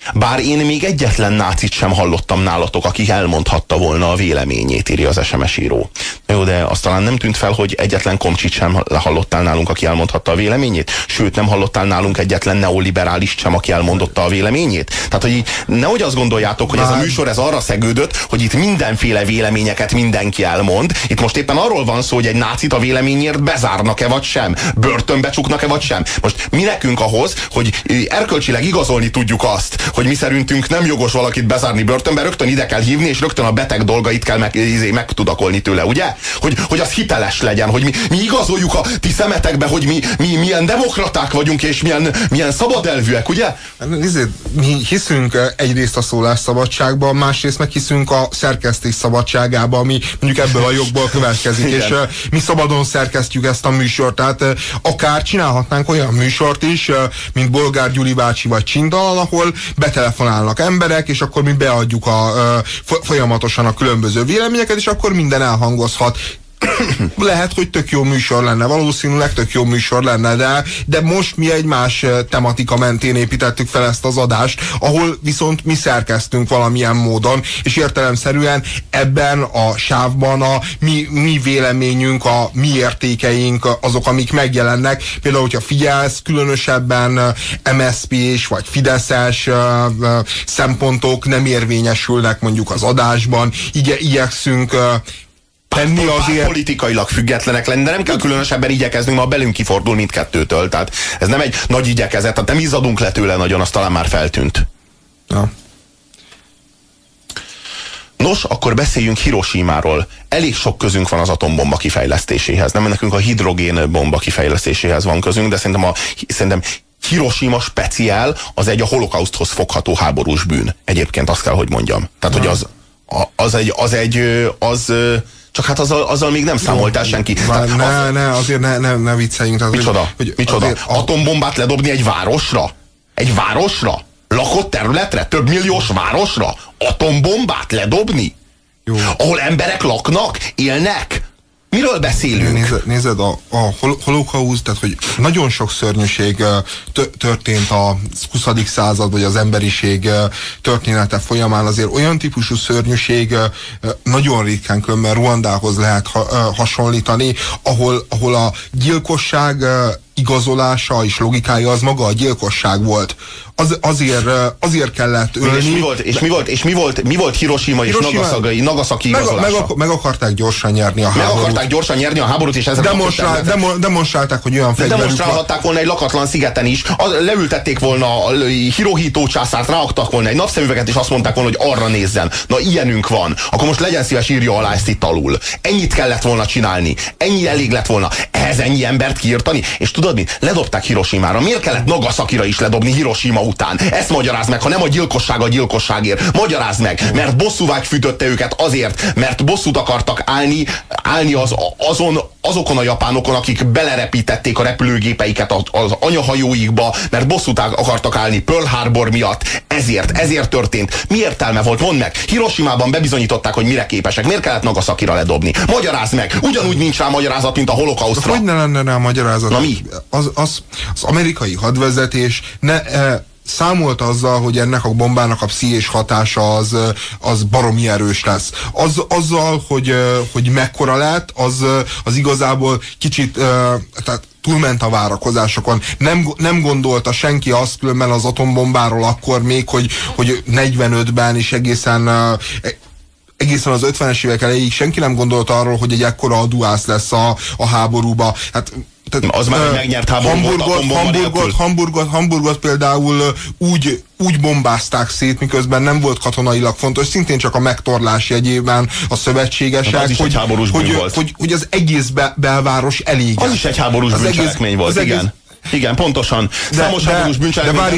Speaker 1: Bár én még egyetlen nácit sem hallottam nálatok, aki elmondhatta volna a véleményét, írja az SMS író. Jó, de azt talán nem tűnt fel, hogy egyetlen komcsit sem hallottál nálunk, aki elmondhatta a véleményét? Sőt, nem hallottál nálunk egyetlen neoliberális sem, aki elmondotta a véleményét? Tehát, hogy így nehogy azt gondoljátok, hogy ez a műsor ez arra szegődött, hogy itt mindenféle véleményeket mindenki elmond. Itt most éppen arról van szó, hogy egy nácit a véleményért bezárnak-e vagy sem, börtönbe csuknak-e vagy sem. Most mi nekünk ahhoz, hogy erkölcsileg igazolni tudjuk azt, hogy mi szerintünk nem jogos valakit bezárni börtönbe, rögtön ide kell hívni, és rögtön a beteg dolgait kell megtudakolni tőle, ugye? Hogy az hiteles legyen, hogy mi igazoljuk a ti szemetekbe, hogy mi milyen demokraták vagyunk, és milyen szabadelvűek, ugye?
Speaker 2: Mi hiszünk egyrészt a szólásszabadságban, másrészt meg hiszünk a szerkesztés szabadságában, ami mondjuk ebből a jogból következik, és mi szabadon szerkesztjük ezt a műsort, tehát akár csinálhatnánk olyan műsort is, mint Bolgár Gyuri bácsi vagy Csindal, ahol betelefonálnak emberek, és akkor mi beadjuk folyamatosan a különböző véleményeket, és akkor minden elhangozhat. Lehet, hogy tök jó műsor lenne, valószínűleg tök jó műsor lenne, de most mi egy más tematika mentén építettük fel ezt az adást, ahol viszont mi szerkeztünk valamilyen módon, és értelemszerűen ebben a sávban a mi véleményünk, a mi értékeink azok, amik megjelennek. Például, hogyha figyelsz, különösebben MSZP-s vagy fideszes szempontok nem érvényesülnek mondjuk az adásban, igyekszünk tenni azért
Speaker 1: politikailag függetlenek lenni, de nem kell különösebben igyekeznünk, ma belünk kifordul mindkettőtől. Tehát ez nem egy nagy igyekezet, tehát nem izzadunk le tőle nagyon, az talán már feltűnt.
Speaker 2: Ja.
Speaker 1: Nos, akkor beszéljünk Hiroshimáról. Elég sok közünk van az atombomba kifejlesztéséhez. Nem nekünk a hidrogénbomba kifejlesztéséhez van közünk, de szerintem Hiroshima speciál az egy a holokauszthoz fogható háborús bűn. Egyébként azt kell, hogy mondjam. Tehát, hogy csak hát azzal még nem számolt senki.
Speaker 2: Azért ne vicceljünk.
Speaker 1: Micsoda? Atombombát ledobni egy városra? Egy városra? Lakott területre? Több milliós városra? Atombombát ledobni?
Speaker 2: Jó.
Speaker 1: Ahol emberek laknak? Élnek? Miről beszélünk?
Speaker 2: Nézed, a holokauszt, tehát hogy nagyon sok szörnyűség történt a 20. század, vagy az emberiség története folyamán. Azért olyan típusú szörnyűség nagyon ritkán, különben Ruandához lehet hasonlítani, ahol a gyilkosság igazolása és logikája az maga a gyilkosság volt. Azért kellett ölni.
Speaker 1: Mi volt Hiroshima és Nagasaki igazolása?
Speaker 2: Meg akarták gyorsan nyerni a háborút.
Speaker 1: Meg akarták gyorsan nyerni a háborút, és ezzel
Speaker 2: demonstrálták, hogy olyan fegyverük van.
Speaker 1: Demonstrálhatták volna egy lakatlan szigeten is, leültették volna a Hirohito császárt, ráaktak volna egy napszemüveget, és azt mondták volna, hogy arra nézzen. Na, ilyenünk van. Akkor most legyen szíves, írja alá ezt itt alul. Ennyit kellett volna csinálni. Ennyi elég lett volna. Ehhez ennyi embert kiirtani. És tudod mit? Ledobták Hiroshimára. Miért kellett Nagasakira is ledobni Hiroshima után? Ezt magyarázd meg, ha nem a gyilkosság a gyilkosságért. Magyarázd meg, mert bosszúvágy fűtötte őket azért, mert bosszút akartak állni azokon a japánokon, akik belerepítették a repülőgépeiket az anyahajóikba, mert bosszút akartak állni Pearl Harbor miatt. Ezért történt. Mi értelme volt? Mondd meg. Hiroshimában bebizonyították, hogy mire képesek. Miért kellett Nagasakira ledobni? Magyarázd meg. Ugyanúgy nincs rá magyarázat, mint a holokausztra.
Speaker 2: Hogy ne lenne rá magyarázat?
Speaker 1: Na mi?
Speaker 2: Az amerikai hadvezetés számolt azzal, hogy ennek a bombának a pszichés hatása az baromi erős lesz. Azzal, hogy mekkora lett, az igazából kicsit tehát túlment a várakozásokon. Nem gondolta senki azt, különben az atombombáról akkor még, hogy 45-ben is egészen az 50-es évek elejéig senki nem gondolta arról, hogy egy ekkora aduász lesz a háborúba. Hát
Speaker 1: az már megnyert
Speaker 2: Hamburgot például úgy bombázták szét, miközben nem volt katonailag fontos, szintén csak a megtorlás jegyében a szövetségesek, hogy az egész belváros elég.
Speaker 1: Az is egy háborús bűncselekmény volt, igen. Igen, pontosan. Számos háborús bűncselekmény.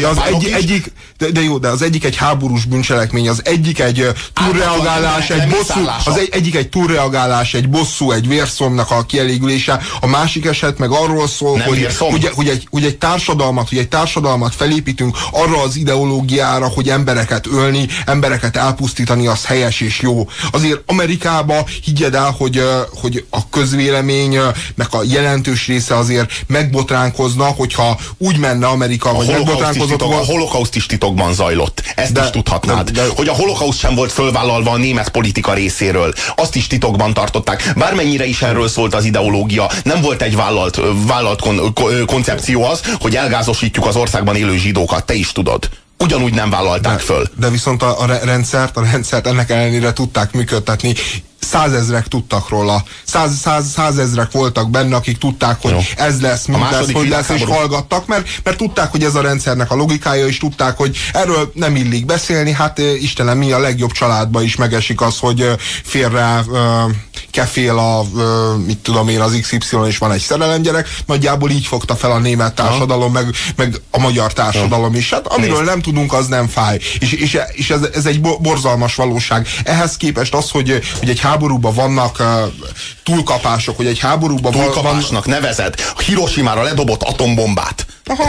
Speaker 2: De az egyik egy háborús bűncselekmény, az egyik egy túlreagálás, egy bosszú, egyik egy túlreagálás, egy bosszú, egy vérszomnak a kielégülése, a másik eset meg arról szól, hogy egy társadalmat felépítünk arra az ideológiára, hogy embereket ölni, embereket elpusztítani, az helyes és jó. Azért Amerikában higgyed el, hogy a közvéleménynek a jelentős része azért megbotránkozik megbotránkozna, hogyha úgy menne Amerika, hogy megbotránkozott volna.
Speaker 1: A holokauszt is titokban zajlott. Ezt is tudhatnád. Hogy a holokauszt sem volt fölvállalva a német politika részéről. Azt is titokban tartották. Bármennyire is erről szólt az ideológia, nem volt egy vállalt koncepció az, hogy elgázosítjuk az országban élő zsidókat. Te is tudod. Ugyanúgy nem vállalták föl.
Speaker 2: De viszont a rendszert ennek ellenére tudták működtetni. 100 000 tudtak róla. 100 000 voltak benne, akik tudták, hogy ez lesz, mindez, hogy lesz, és hallgattak, mert tudták, hogy ez a rendszernek a logikája, és tudták, hogy erről nem illik beszélni. Hát Istenem, mi a legjobb családba is megesik az, hogy félre kefél mit tudom én, az XY, és van egy szerelemgyerek. Nagyjából így fogta fel a német társadalom, meg a magyar társadalom is. Hát amiről nem tudunk, az nem fáj. És ez egy borzalmas valóság. Ehhez képest az, hogy egy háborúban vannak túlkapások, hogy egy háborúban
Speaker 1: túlkapásnak nevezed Hirosimára ledobott atombombát.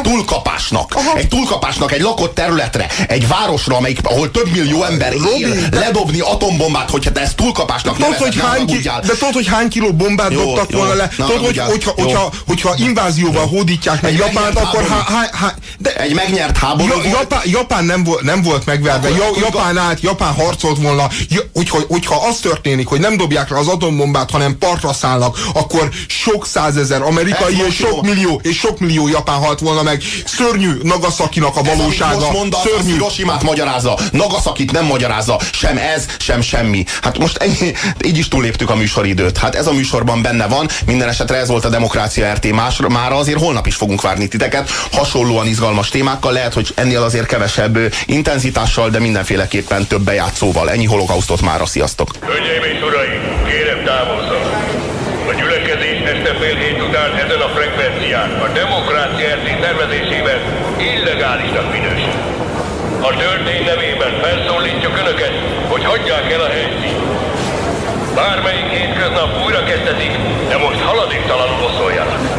Speaker 1: Egy túlkapásnak egy lakott területre, egy városra, ahol több millió ember él, ledobni atombombát, hogyha te ezt túlkapásnak nevezed,
Speaker 2: de tudod, hogy hány kiló bombát dobtak volna le? Tudod, hogyha invázióval hódítják meg Japánt, akkor
Speaker 1: egy megnyert háború
Speaker 2: Japán nem volt megverve. Japán harcolt volna. Hogyha az történik, hogy nem dobják le az atombombát, hanem partra szállnak, akkor sok 100 000 amerikai és sok millió japán halt volna meg. Szörnyű Nagasakinak a valósága.
Speaker 1: Most mondasz, szörnyű. Hiroshimát magyarázza, Nagasakit nem magyarázza, sem ez, sem semmi. Hát most így is túlléptük a műsoridőt. Hát ez a műsorban benne van, minden esetre ez volt a Demokrácia RT mára, azért holnap is fogunk várni titeket, hasonlóan izgalmas témákkal, lehet, hogy ennél azért kevesebb intenzitással, de mindenféleképpen több bejátszóval. Ennyi holokausztot mára, sziasztok!
Speaker 4: Hölgyeim és uraim, kérem távozzanak! A gyülekezés este fél hét után ezen a frekvencián a Demokrácia RT tervezésében illegálisnak minősül. A törvény nevében felszólítjuk Önöket, hogy hagyják el a helyszínt. Bármelyik hétköznap újra kezdhetik, de most haladéktalanul oszoljanak.